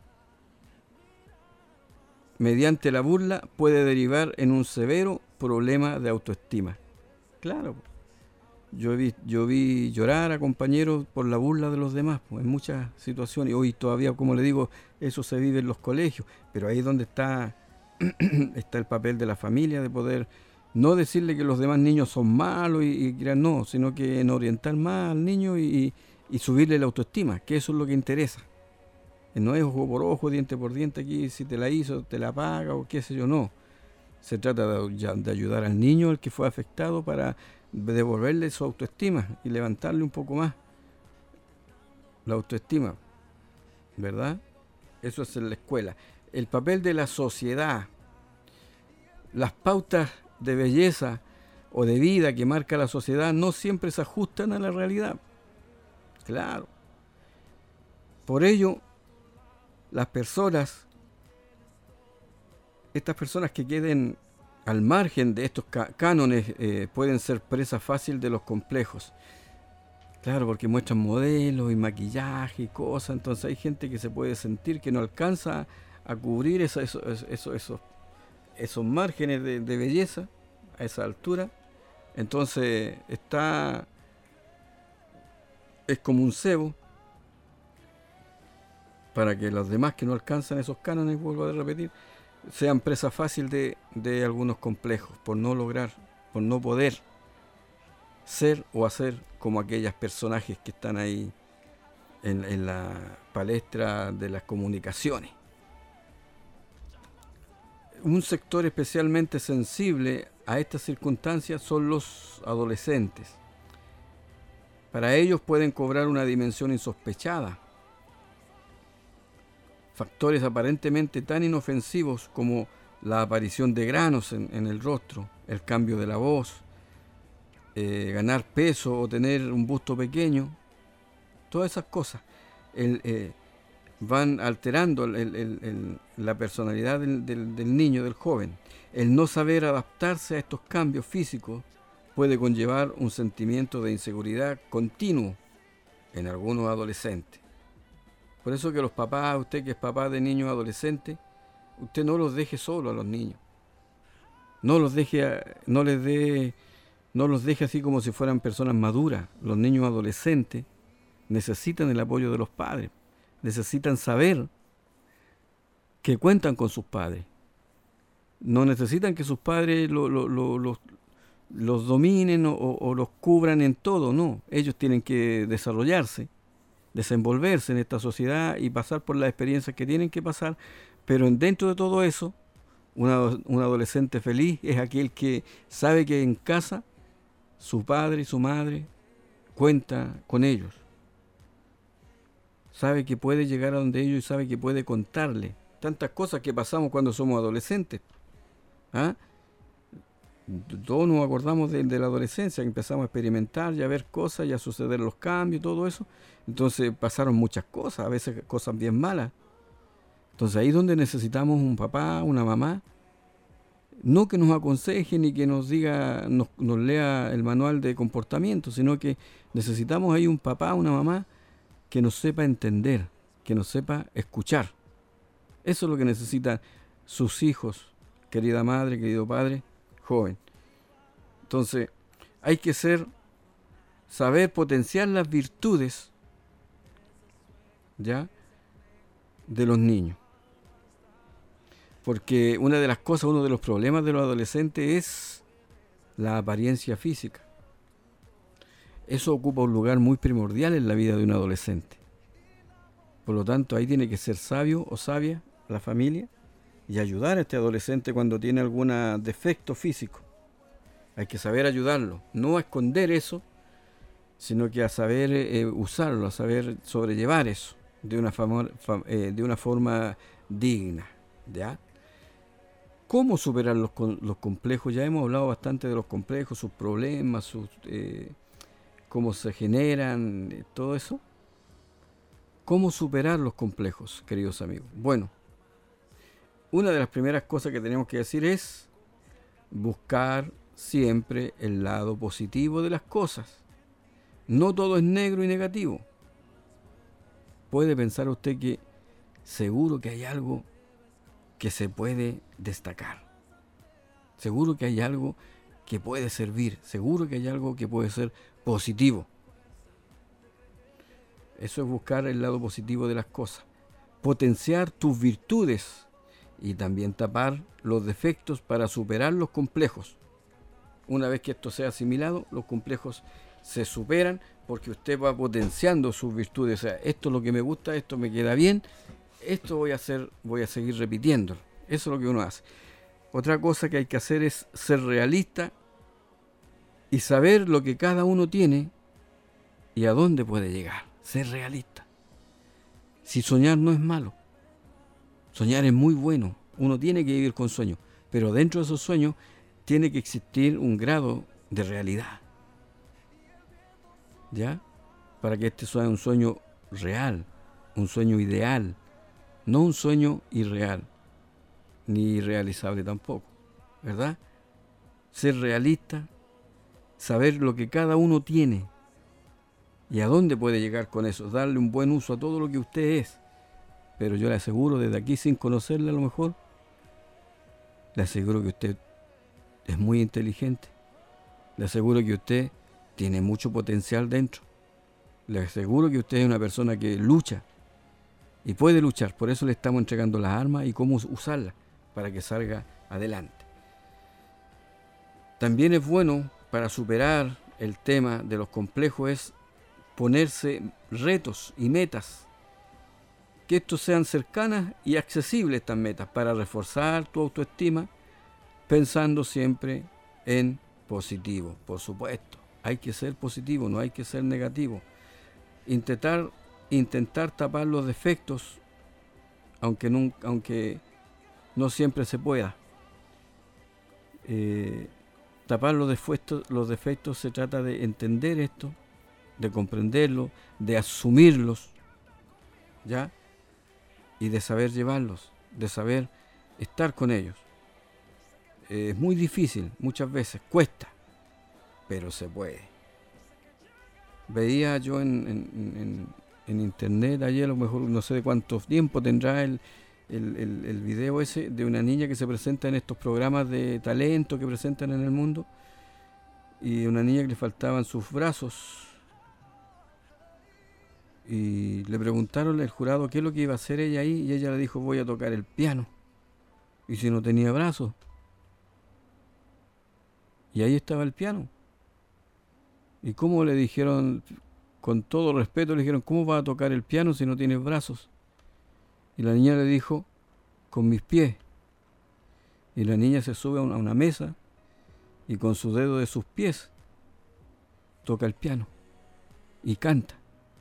mediante la burla puede derivar en un severo problema de autoestima. Claro, yo vi, yo vi llorar a compañeros por la burla de los demás, pues, en muchas situaciones. Hoy todavía, como le digo, eso se vive en los colegios, pero ahí es donde está está el papel de la familia, de poder no decirle que los demás niños son malos y, y no, sino que en orientar más al niño y, y subirle la autoestima, que eso es lo que interesa. No es ojo por ojo, diente por diente, aquí si te la hizo, te la paga o qué sé yo, no. Se trata de, de ayudar al niño, el que fue afectado, para devolverle su autoestima y levantarle un poco más la autoestima, ¿verdad? Eso es en la escuela. El papel de la sociedad, las pautas de belleza o de vida que marca la sociedad no siempre se ajustan a la realidad. Claro. Por ello, las personas, estas personas que queden al margen de estos cánones eh, pueden ser presa fácil de los complejos. Claro, porque muestran modelos y maquillaje y cosas, entonces hay gente que se puede sentir que no alcanza a cubrir eso, eso, eso, eso, esos márgenes de, de belleza a esa altura. Entonces está, es como un cebo para que los demás que no alcanzan esos cánones, vuelvo a repetir, sean presa fácil de, de algunos complejos, por no lograr, por no poder ser o hacer como aquellos personajes que están ahí en, en la palestra de las comunicaciones. Un sector especialmente sensible a estas circunstancias son los adolescentes. Para ellos pueden cobrar una dimensión insospechada. Factores aparentemente tan inofensivos como la aparición de granos en, en el rostro, el cambio de la voz, eh, ganar peso o tener un busto pequeño, todas esas cosas el, eh, van alterando el, el, el, la personalidad del, del, del niño, del joven. El no saber adaptarse a estos cambios físicos puede conllevar un sentimiento de inseguridad continuo en algunos adolescentes. Por eso que los papás, usted que es papá de niños adolescentes, usted no los deje solo a los niños. No los deje, no les dé, no los deje así como si fueran personas maduras. Los niños adolescentes necesitan el apoyo de los padres. Necesitan saber que cuentan con sus padres. No necesitan que sus padres lo, lo, lo, los, los dominen o, o los cubran en todo, no. Ellos tienen que desarrollarse, desenvolverse en esta sociedad y pasar por las experiencias que tienen que pasar, pero dentro de todo eso, una, un adolescente feliz es aquel que sabe que en casa su padre y su madre cuenta con ellos, sabe que puede llegar a donde ellos y sabe que puede contarle tantas cosas que pasamos cuando somos adolescentes. ¿Ah? Todos nos acordamos de, de la adolescencia, que empezamos a experimentar y a ver cosas y a suceder los cambios y todo eso. Entonces pasaron muchas cosas, a veces cosas bien malas. Entonces ahí es donde necesitamos un papá, una mamá, no que nos aconseje ni que nos diga, nos, nos lea el manual de comportamiento, sino que necesitamos ahí un papá, una mamá que nos sepa entender, que nos sepa escuchar. Eso es lo que necesitan sus hijos, querida madre, querido padre, joven. Entonces, hay que ser, saber potenciar las virtudes, ¿ya?, de los niños. Porque una de las cosas, uno de los problemas de los adolescentes es la apariencia física. Eso ocupa un lugar muy primordial en la vida de un adolescente. Por lo tanto, ahí tiene que ser sabio o sabia la familia y ayudar a este adolescente cuando tiene algún defecto físico. Hay que saber ayudarlo, no a esconder eso, sino que a saber eh, usarlo, a saber sobrellevar eso de una, fama, fam, eh, de una forma digna, ¿ya? ¿Cómo superar los, los complejos? Ya hemos hablado bastante de los complejos, sus problemas, sus, eh, cómo se generan, eh, todo eso. ¿Cómo superar los complejos, queridos amigos? Bueno, una de las primeras cosas que tenemos que decir es buscar siempre el lado positivo de las cosas. No todo es negro y negativo. Puede pensar usted que seguro que hay algo que se puede destacar. Seguro que hay algo que puede servir. Seguro que hay algo que puede ser positivo. Eso es buscar el lado positivo de las cosas. Potenciar tus virtudes y también tapar los defectos para superar los complejos. Una vez que esto sea asimilado, los complejos se superan porque usted va potenciando sus virtudes. O sea, esto es lo que me gusta, esto me queda bien, esto voy a hacer, voy a seguir repitiéndolo. Eso es lo que uno hace. Otra cosa que hay que hacer es ser realista y saber lo que cada uno tiene y a dónde puede llegar. Ser realista. Si soñar no es malo, soñar es muy bueno. Uno tiene que vivir con sueños, pero dentro de esos sueños tiene que existir un grado de realidad, ¿ya? Para que este sea un sueño real, un sueño ideal, no un sueño irreal, ni irrealizable tampoco, ¿verdad? Ser realista, saber lo que cada uno tiene y a dónde puede llegar con eso, darle un buen uso a todo lo que usted es. Pero yo le aseguro desde aquí, sin conocerle a lo mejor, le aseguro que usted es muy inteligente. Le aseguro que usted tiene mucho potencial dentro. Le aseguro que usted es una persona que lucha y puede luchar. Por eso le estamos entregando las armas y cómo usarlas para que salga adelante. También es bueno para superar el tema de los complejos es ponerse retos y metas. Que estos sean cercanas y accesibles estas metas para reforzar tu autoestima, pensando siempre en positivo. Por supuesto, hay que ser positivo, no hay que ser negativo. Intentar, intentar tapar los defectos, aunque no, aunque no siempre se pueda. Eh, tapar los defectos, los defectos se trata de entender esto, de comprenderlo, de asumirlos, ¿ya? Y de saber llevarlos, de saber estar con ellos. Eh, es muy difícil, muchas veces, cuesta, pero se puede. Veía yo en, en, en, en internet ayer, a lo mejor no sé de cuánto tiempo tendrá el, el, el, el video ese de una niña que se presenta en estos programas de talento que presentan en el mundo, y una niña que le faltaban sus brazos. Y le preguntaron al jurado qué es lo que iba a hacer ella ahí, y ella le dijo: voy a tocar el piano. Y si no tenía brazos. Y ahí estaba el piano. Y cómo le dijeron, con todo respeto, le dijeron: ¿cómo vas a tocar el piano si no tienes brazos? Y la niña le dijo: con mis pies. Y la niña se sube a una mesa y con su dedo de sus pies toca el piano. y canta.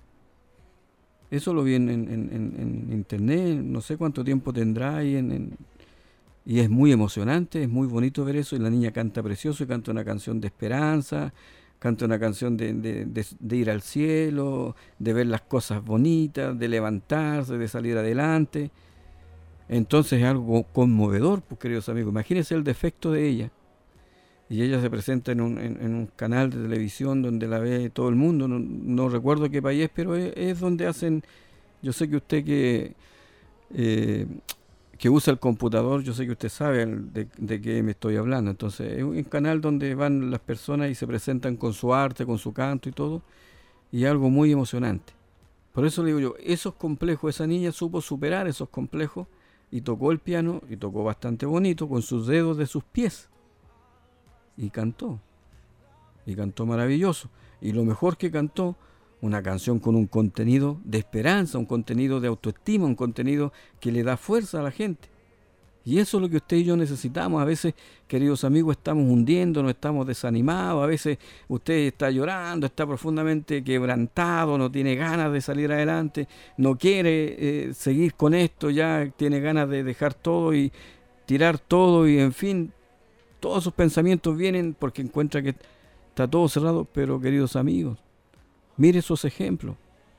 Eso lo vi en, en, en, en internet, no sé cuánto tiempo tendrá y, en, en, y es muy emocionante, es muy bonito ver eso, y la niña canta precioso y canta una canción de esperanza, canta una canción de, de, de, de ir al cielo, de ver las cosas bonitas, de levantarse, de salir adelante. Entonces es algo conmovedor, pues, queridos amigos. Imagínense el defecto de ella. Y ella se presenta en un, en, en un canal de televisión donde la ve todo el mundo. No, no recuerdo qué país es, pero es, es donde hacen... Yo sé que usted que, eh, que usa el computador, yo sé que usted sabe de, de qué me estoy hablando. Entonces es un canal donde van las personas y se presentan con su arte, con su canto y todo. Y es algo muy emocionante. Por eso le digo yo, esos complejos, esa niña supo superar esos complejos y tocó el piano, y tocó bastante bonito con sus dedos de sus pies. Y cantó, y cantó maravilloso. Y lo mejor que cantó, una canción con un contenido de esperanza, un contenido de autoestima, un contenido que le da fuerza a la gente. Y eso es lo que usted y yo necesitamos. A veces, queridos amigos, estamos hundiendo, estamos desanimados. A veces usted está llorando, está profundamente quebrantado, no tiene ganas de salir adelante, no quiere eh, seguir con esto, ya tiene ganas de dejar todo y tirar todo, y en fin, todos sus pensamientos vienen porque encuentra que está todo cerrado. Pero, queridos amigos, mire esos ejemplos.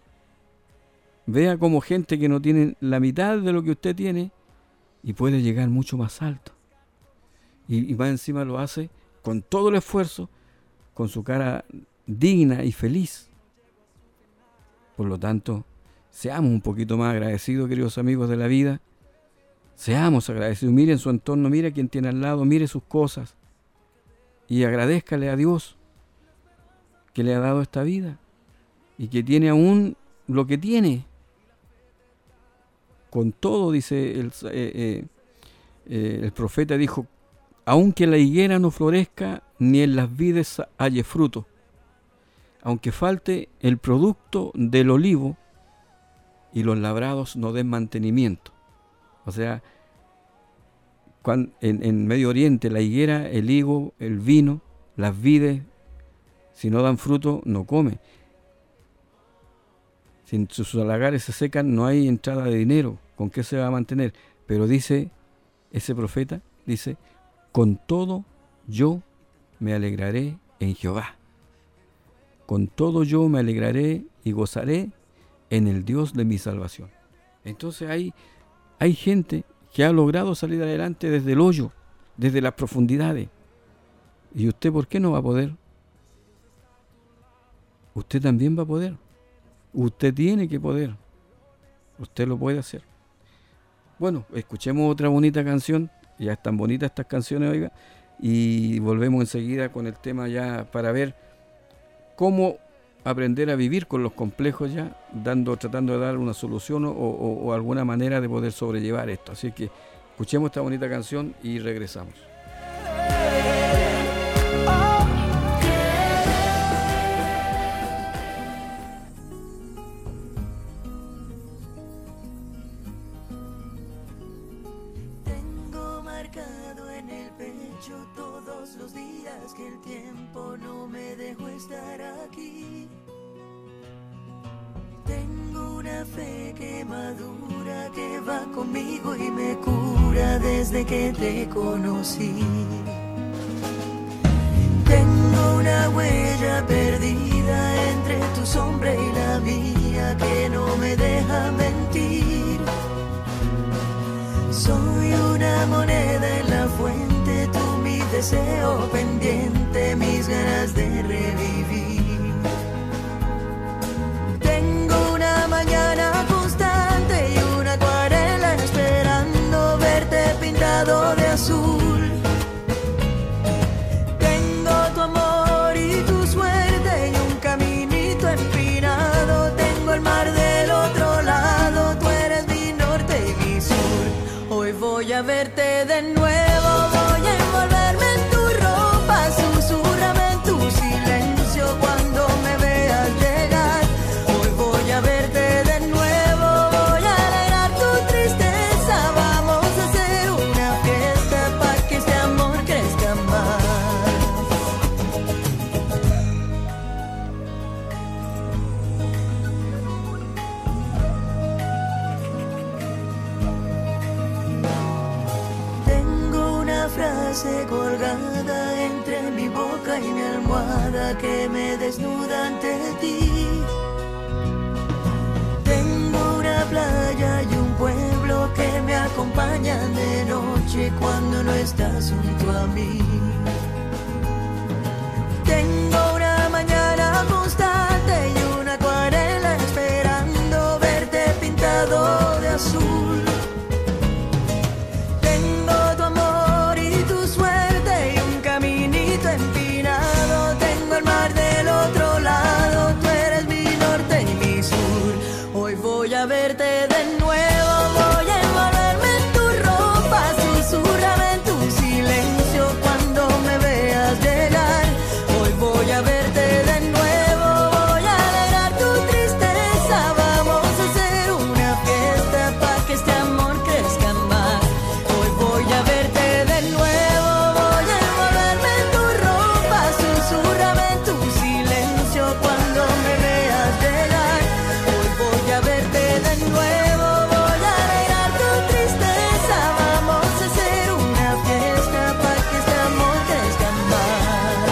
Vea como gente que no tiene la mitad de lo que usted tiene y puede llegar mucho más alto. Y, y más encima lo hace con todo el esfuerzo, con su cara digna y feliz. Por lo tanto, seamos un poquito más agradecidos, queridos amigos de la vida. Seamos agradecidos. Miren su entorno, mire a quien tiene al lado, mire sus cosas. Y agradézcale a Dios que le ha dado esta vida y que tiene aún lo que tiene. Con todo, dice el, eh, eh, eh, el profeta, dijo, aunque la higuera no florezca, ni en las vides halle fruto, aunque falte el producto del olivo y los labrados no den mantenimiento. O sea, cuando, en, en Medio Oriente la higuera, el higo, el vino, las vides, si no dan fruto, no come. Si sus lagares se secan, no hay entrada de dinero. ¿Con qué se va a mantener? Pero dice ese profeta, dice, con todo yo me alegraré en Jehová. Con todo yo me alegraré y gozaré en el Dios de mi salvación. Entonces hay, hay gente que ha logrado salir adelante desde el hoyo, desde las profundidades. ¿Y usted por qué no va a poder? Usted también va a poder. Usted tiene que poder. Usted lo puede hacer. Bueno, escuchemos otra bonita canción. Ya están bonitas estas canciones, oiga. Y volvemos enseguida con el tema ya para ver cómo aprender a vivir con los complejos ya, dando, tratando de dar una solución o, o, o alguna manera de poder sobrellevar esto. Así que escuchemos esta bonita canción y regresamos. Que el tiempo no me dejó estar aquí. Tengo una fe que madura, que va conmigo y me cura desde que te conocí. Tengo una huella perdida entre tu sombra y la mía que no me deja mentir. Soy una moneda en la fuente, tú mi deseo pendiente, mis ganas de revivir. Tengo una mañana constante y una acuarela esperando verte pintado de azul. Tengo tu amor y tu suerte y un caminito empinado. Tengo el mar del otro lado, tú eres mi norte y mi sur. Hoy voy a verte de nuevo, voy a envolverme en tu ropa, susurra frase colgada entre mi boca y mi almohada que me desnuda ante ti. Tengo una playa y un pueblo que me acompañan de noche cuando no estás junto a mí. Tengo una mañana constante y una acuarela esperando verte pintado de azul. Tengo tu amor y tu suerte y un caminito empinado. Tengo el mar del otro lado, tú eres mi norte y mi sur. Hoy voy a verte de nuevo, voy a envolverme en tu ropa, susurrame en tu silencio cuando me veas llegar. Hoy voy a verte de nuevo, voy a alegrar tu tristeza. Vamos a hacer una fiesta pa' que este amor crezca más. Hoy voy a verte de nuevo, voy a envolverme en tu ropa, susurrame en tu silencio cuando me veas llegar. Hoy voy a verte de nuevo, voy a alegrar tu tristeza. Vamos a hacer una fiesta pa' que este amor crezca más.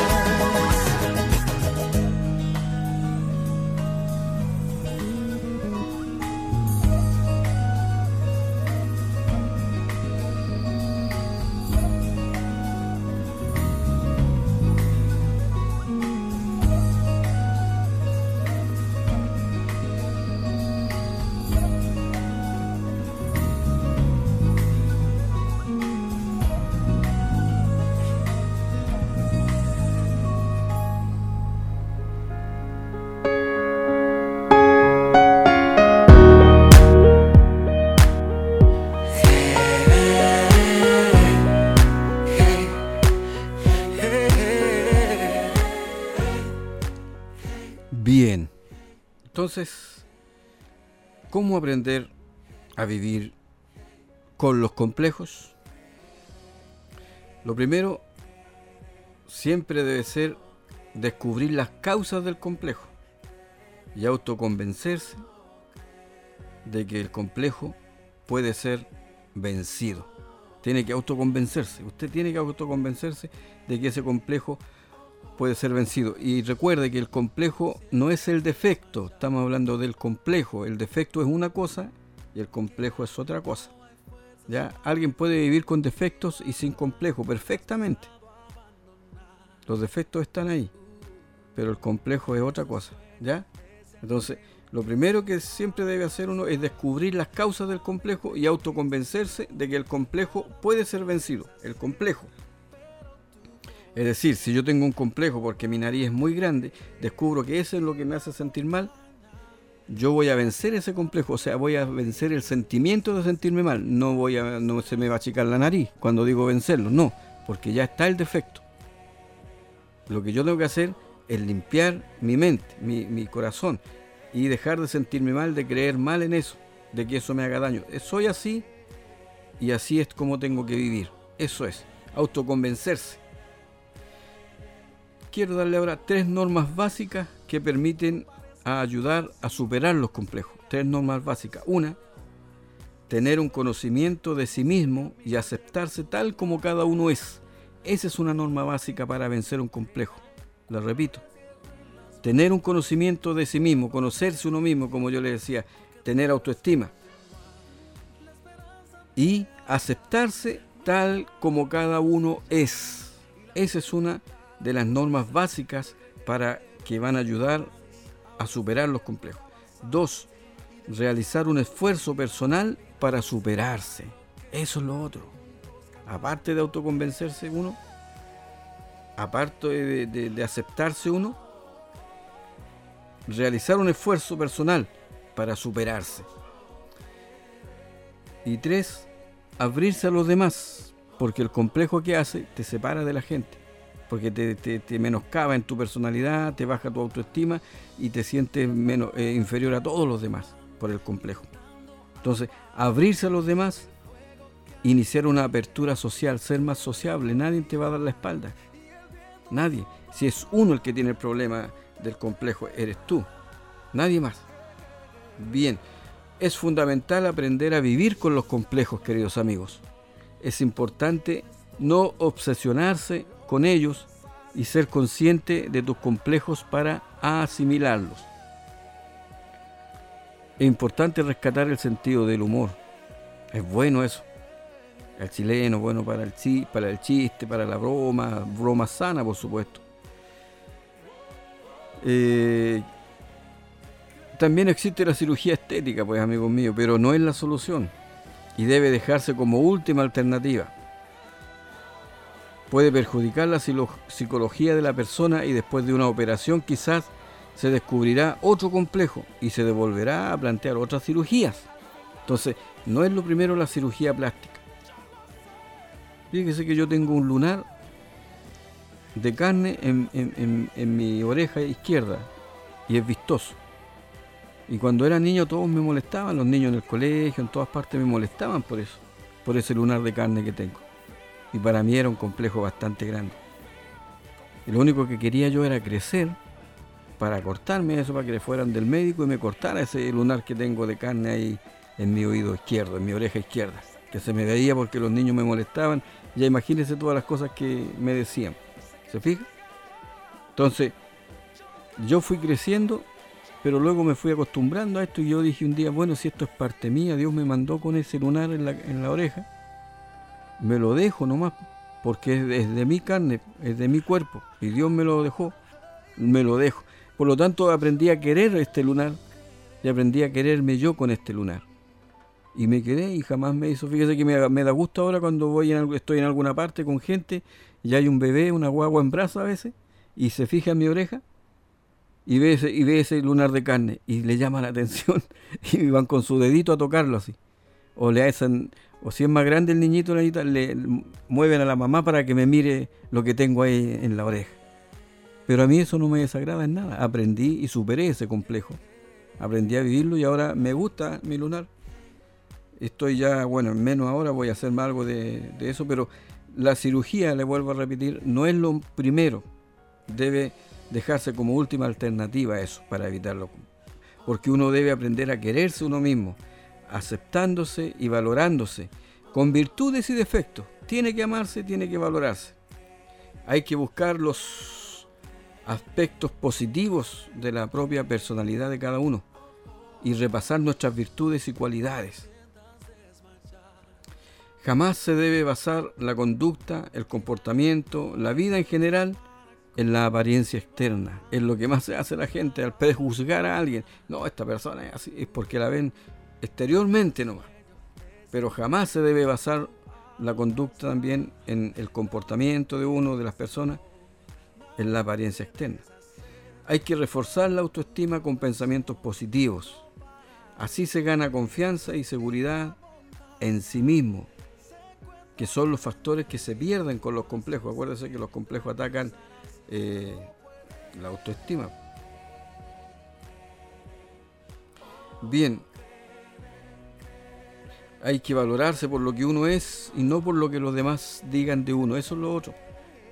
Bien, entonces, ¿cómo aprender a vivir con los complejos? Lo primero siempre debe ser descubrir las causas del complejo y autoconvencerse de que el complejo puede ser vencido. Tiene que autoconvencerse, usted tiene que autoconvencerse de que ese complejo puede ser vencido. Y recuerde que el complejo no es el defecto, estamos hablando del complejo. El defecto es una cosa y el complejo es otra cosa. ¿Ya? Alguien puede vivir con defectos y sin complejo perfectamente. Los defectos están ahí, pero el complejo es otra cosa. ¿Ya? Entonces, lo primero que siempre debe hacer uno es descubrir las causas del complejo y autoconvencerse de que el complejo puede ser vencido. El complejo. Es decir, si yo tengo un complejo porque mi nariz es muy grande, descubro que eso es lo que me hace sentir mal, yo voy a vencer ese complejo, o sea, voy a vencer el sentimiento de sentirme mal. No voy a, no se me va a achicar la nariz cuando digo vencerlo, no, porque ya está el defecto. Lo que yo tengo que hacer es limpiar mi mente, mi, mi corazón, y dejar de sentirme mal, de creer mal en eso, de que eso me haga daño. Soy así y así es como tengo que vivir. Eso es, autoconvencerse. Quiero darle ahora tres normas básicas que permiten a ayudar a superar los complejos. Tres normas básicas. Una, tener un conocimiento de sí mismo y aceptarse tal como cada uno es. Esa es una norma básica para vencer un complejo. La repito. Tener un conocimiento de sí mismo, conocerse uno mismo, como yo le decía, tener autoestima. Y aceptarse tal como cada uno es. Esa es una de las normas básicas para que van a ayudar a superar los complejos. Dos, realizar un esfuerzo personal para superarse. Eso es lo otro. Aparte de autoconvencerse uno, aparte de, de, de aceptarse uno, realizar un esfuerzo personal para superarse. Y tres, abrirse a los demás, porque el complejo que hace te separa de la gente. Porque te, te, te menoscaba en tu personalidad, te baja tu autoestima y te sientes menos, eh, inferior a todos los demás por el complejo. Entonces, abrirse a los demás, iniciar una apertura social, ser más sociable. Nadie te va a dar la espalda. Nadie. Si es uno el que tiene el problema del complejo, eres tú. Nadie más. Bien, es fundamental aprender a vivir con los complejos, queridos amigos. Es importante no obsesionarse con ellos y ser consciente de tus complejos para asimilarlos. Es importante rescatar el sentido del humor. Es bueno eso. El chileno, bueno para el, chi, para el chiste, para la broma, broma sana, por supuesto. Eh, también existe la cirugía estética, pues, amigos míos, pero no es la solución y debe dejarse como última alternativa. Puede perjudicar la psicología de la persona y después de una operación quizás se descubrirá otro complejo y se devolverá a plantear otras cirugías. Entonces, no es lo primero la cirugía plástica. Fíjese que yo tengo un lunar de carne en, en, en, en mi oreja izquierda y es vistoso. Y cuando era niño todos me molestaban, los niños en el colegio, en todas partes me molestaban por eso, por ese lunar de carne que tengo. Y para mí era un complejo bastante grande. Y lo único que quería yo era crecer para cortarme eso, para que le fueran del médico y me cortara ese lunar que tengo de carne ahí en mi oído izquierdo, en mi oreja izquierda, que se me veía porque los niños me molestaban. Ya imagínense todas las cosas que me decían. ¿Se fija? Entonces, yo fui creciendo, pero luego me fui acostumbrando a esto y yo dije un día, bueno, si esto es parte mía, Dios me mandó con ese lunar en la, en la oreja, me lo dejo nomás, porque es de, es de mi carne, es de mi cuerpo, y Dios me lo dejó, me lo dejo. Por lo tanto, aprendí a querer este lunar y aprendí a quererme yo con este lunar. Y me quedé y jamás me hizo. Fíjese que me, me da gusto ahora cuando voy en, estoy en alguna parte con gente y hay un bebé, una guagua en brazos a veces, y se fija en mi oreja y ve ese, y ve ese lunar de carne y le llama la atención y van con su dedito a tocarlo así. O le hacen, o si es más grande el niñito, la niñita, le mueven a la mamá para que me mire lo que tengo ahí en la oreja. Pero a mí eso no me desagrada en nada. Aprendí y superé ese complejo. Aprendí a vivirlo y ahora me gusta mi lunar. Estoy ya, bueno, menos ahora, voy a hacerme algo de, de eso, pero la cirugía, le vuelvo a repetir, no es lo primero. Debe dejarse como última alternativa eso, para evitarlo. Porque uno debe aprender a quererse uno mismo, aceptándose y valorándose, con virtudes y defectos. Tiene que amarse, tiene que valorarse. Hay que buscar los aspectos positivos de la propia personalidad de cada uno y repasar nuestras virtudes y cualidades. Jamás se debe basar la conducta, el comportamiento, la vida en general en la apariencia externa. Es lo que más se hace la gente al prejuzgar a alguien. No, esta persona es así, es porque la ven exteriormente nomás. Pero jamás se debe basar la conducta también en el comportamiento de uno, de las personas, en la apariencia externa. Hay que reforzar la autoestima con pensamientos positivos. Así se gana confianza y seguridad en sí mismo, que son los factores que se pierden con los complejos. Acuérdense que los complejos atacan eh, la autoestima. Bien, hay que valorarse por lo que uno es y no por lo que los demás digan de uno. Eso es lo otro.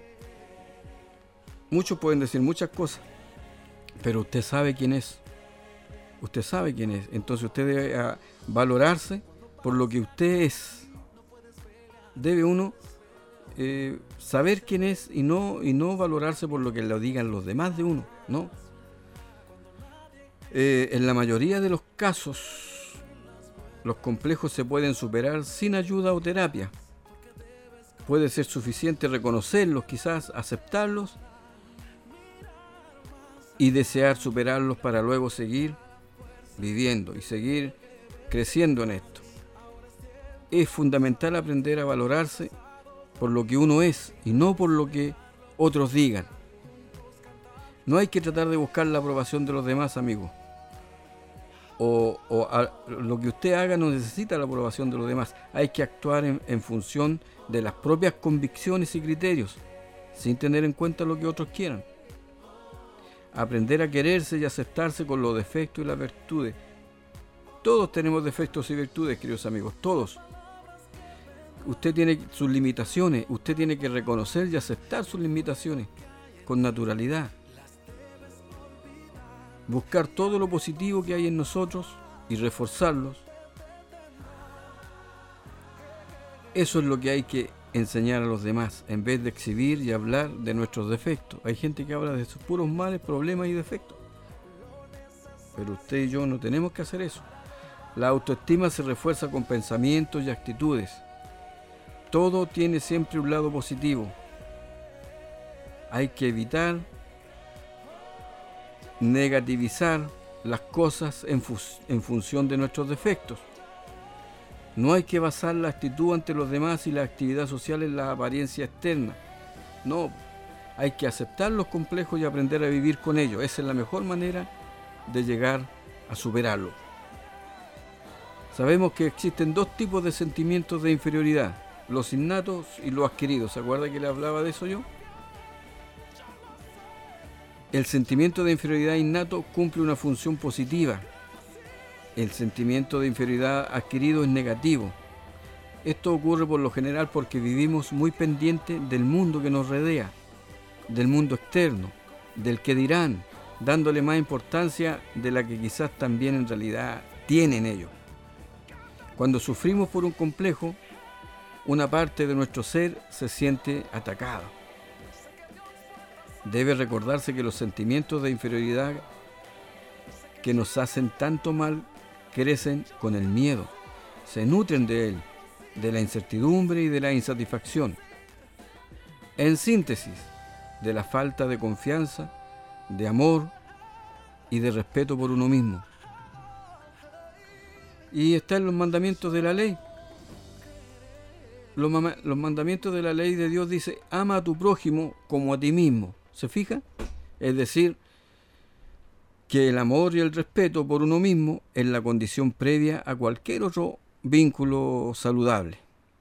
Muchos pueden decir muchas cosas, pero usted sabe quién es. Usted sabe quién es. Entonces usted debe a, valorarse por lo que usted es. Debe uno eh, saber quién es y no, y no valorarse por lo que lo digan los demás de uno, ¿no? Eh, en la mayoría de los casos, los complejos se pueden superar sin ayuda o terapia. Puede ser suficiente reconocerlos, quizás aceptarlos y desear superarlos para luego seguir viviendo y seguir creciendo en esto. Es fundamental aprender a valorarse por lo que uno es y no por lo que otros digan. No hay que tratar de buscar la aprobación de los demás, amigos. O, o a, lo que usted haga no necesita la aprobación de los demás. Hay que actuar en, en función de las propias convicciones y criterios, sin tener en cuenta lo que otros quieran. Aprender a quererse y aceptarse con los defectos y las virtudes. Todos tenemos defectos y virtudes, queridos amigos, todos. Usted tiene sus limitaciones, usted tiene que reconocer y aceptar sus limitaciones con naturalidad. Buscar todo lo positivo que hay en nosotros y reforzarlos. Eso es lo que hay que enseñar a los demás, en vez de exhibir y hablar de nuestros defectos. Hay gente que habla de sus puros males, problemas y defectos. Pero usted y yo no tenemos que hacer eso. La autoestima se refuerza con pensamientos y actitudes. Todo tiene siempre un lado positivo. Hay que evitar negativizar las cosas en, fu- en función de nuestros defectos. No hay que basar la actitud ante los demás y la actividad social en la apariencia externa. No, hay que aceptar los complejos y aprender a vivir con ellos. Esa es la mejor manera de llegar a superarlo. Sabemos que existen dos tipos de sentimientos de inferioridad, los innatos y los adquiridos. ¿Se acuerda que le hablaba de eso yo? El sentimiento de inferioridad innato cumple una función positiva. El sentimiento de inferioridad adquirido es negativo. Esto ocurre por lo general porque vivimos muy pendientes del mundo que nos rodea, del mundo externo, del que dirán, dándole más importancia de la que quizás también en realidad tienen ellos. Cuando sufrimos por un complejo, una parte de nuestro ser se siente atacada. Debe recordarse que los sentimientos de inferioridad que nos hacen tanto mal crecen con el miedo, se nutren de él, de la incertidumbre y de la insatisfacción. En síntesis, de la falta de confianza, de amor y de respeto por uno mismo. Y está en los mandamientos de la ley. Los, mama- los mandamientos de la ley de Dios dice, ama a tu prójimo como a ti mismo. ¿Se fija? Es decir, que el amor y el respeto por uno mismo es la condición previa a cualquier otro vínculo saludable.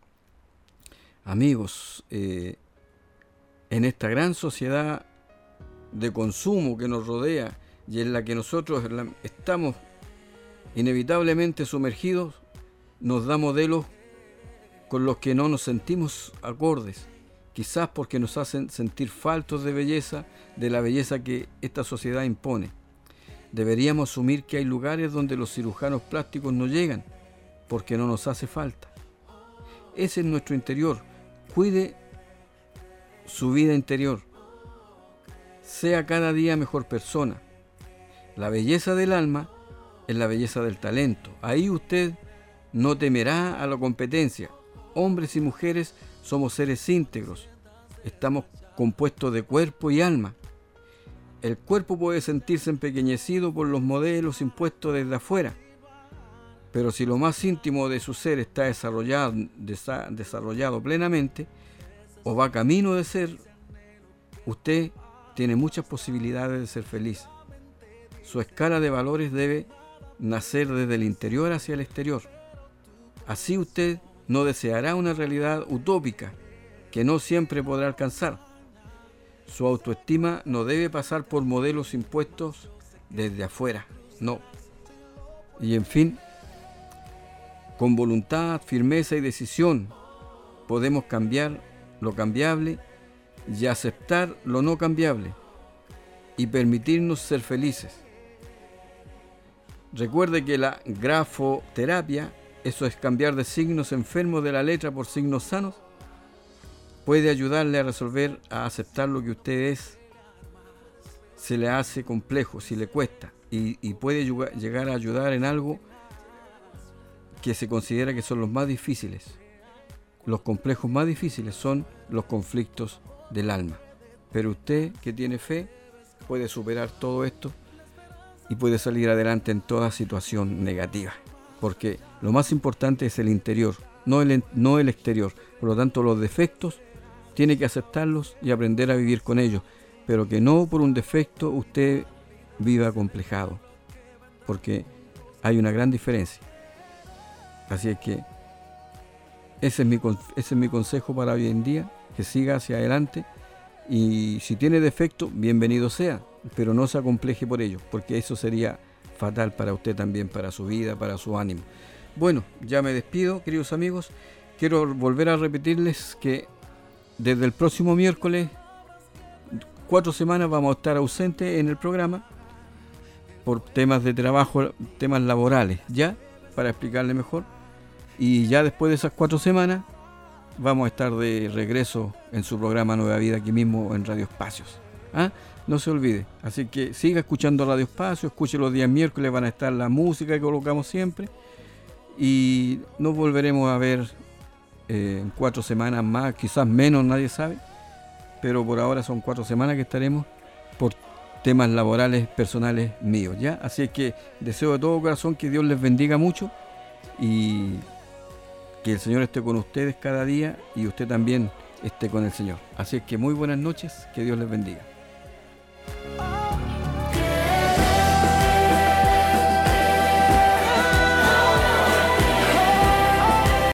Amigos, eh, en esta gran sociedad de consumo que nos rodea y en la que nosotros estamos inevitablemente sumergidos, nos da modelos con los que no nos sentimos acordes, quizás porque nos hacen sentir faltos de belleza, de la belleza que esta sociedad impone. Deberíamos asumir que hay lugares donde los cirujanos plásticos no llegan, porque no nos hace falta. Ese es nuestro interior. Cuide su vida interior. Sea cada día mejor persona. La belleza del alma es la belleza del talento. Ahí usted no temerá a la competencia. Hombres y mujeres somos seres íntegros. Estamos compuestos de cuerpo y alma. El cuerpo puede sentirse empequeñecido por los modelos impuestos desde afuera, pero si lo más íntimo de su ser está desarrollado, desa, desarrollado plenamente, o va camino de ser, usted tiene muchas posibilidades de ser feliz. Su escala de valores debe nacer desde el interior hacia el exterior. Así usted no deseará una realidad utópica que no siempre podrá alcanzar. Su autoestima no debe pasar por modelos impuestos desde afuera, no. Y en fin, con voluntad, firmeza y decisión podemos cambiar lo cambiable y aceptar lo no cambiable y permitirnos ser felices. Recuerde que la grafoterapia, eso es cambiar de signos enfermos de la letra por signos sanos, puede ayudarle a resolver, a aceptar lo que usted es. Se le hace complejo, si le cuesta, y, y puede llegar a ayudar en algo que se considera que son los más difíciles. Los complejos más difíciles son los conflictos del alma. Pero usted, que tiene fe, puede superar todo esto y puede salir adelante en toda situación negativa. Porque lo más importante es el interior, no el, no el exterior. Por lo tanto, los defectos tiene que aceptarlos y aprender a vivir con ellos, pero que no por un defecto usted viva acomplejado, porque hay una gran diferencia. Así es que ese es mi, ese es mi consejo para hoy en día, que siga hacia adelante, y si tiene defecto, bienvenido sea, pero no se acompleje por ello, porque eso sería fatal para usted también, para su vida, para su ánimo. Bueno, ya me despido, queridos amigos. Quiero volver a repetirles que desde el próximo miércoles, cuatro semanas vamos a estar ausentes en el programa por temas de trabajo, temas laborales, ya, para explicarle mejor. Y ya después de esas cuatro semanas vamos a estar de regreso en su programa Nueva Vida aquí mismo en Radio Espacios. ¿Ah? No se olvide. Así que siga escuchando Radio Espacio, escuche los días miércoles, van a estar la música que colocamos siempre. Y nos volveremos a ver eh, en cuatro semanas más, quizás menos, nadie sabe. Pero por ahora son cuatro semanas que estaremos por temas laborales, personales míos, ¿ya? Así es que deseo de todo corazón que Dios les bendiga mucho y que el Señor esté con ustedes cada día y usted también esté con el Señor. Así es que muy buenas noches, que Dios les bendiga.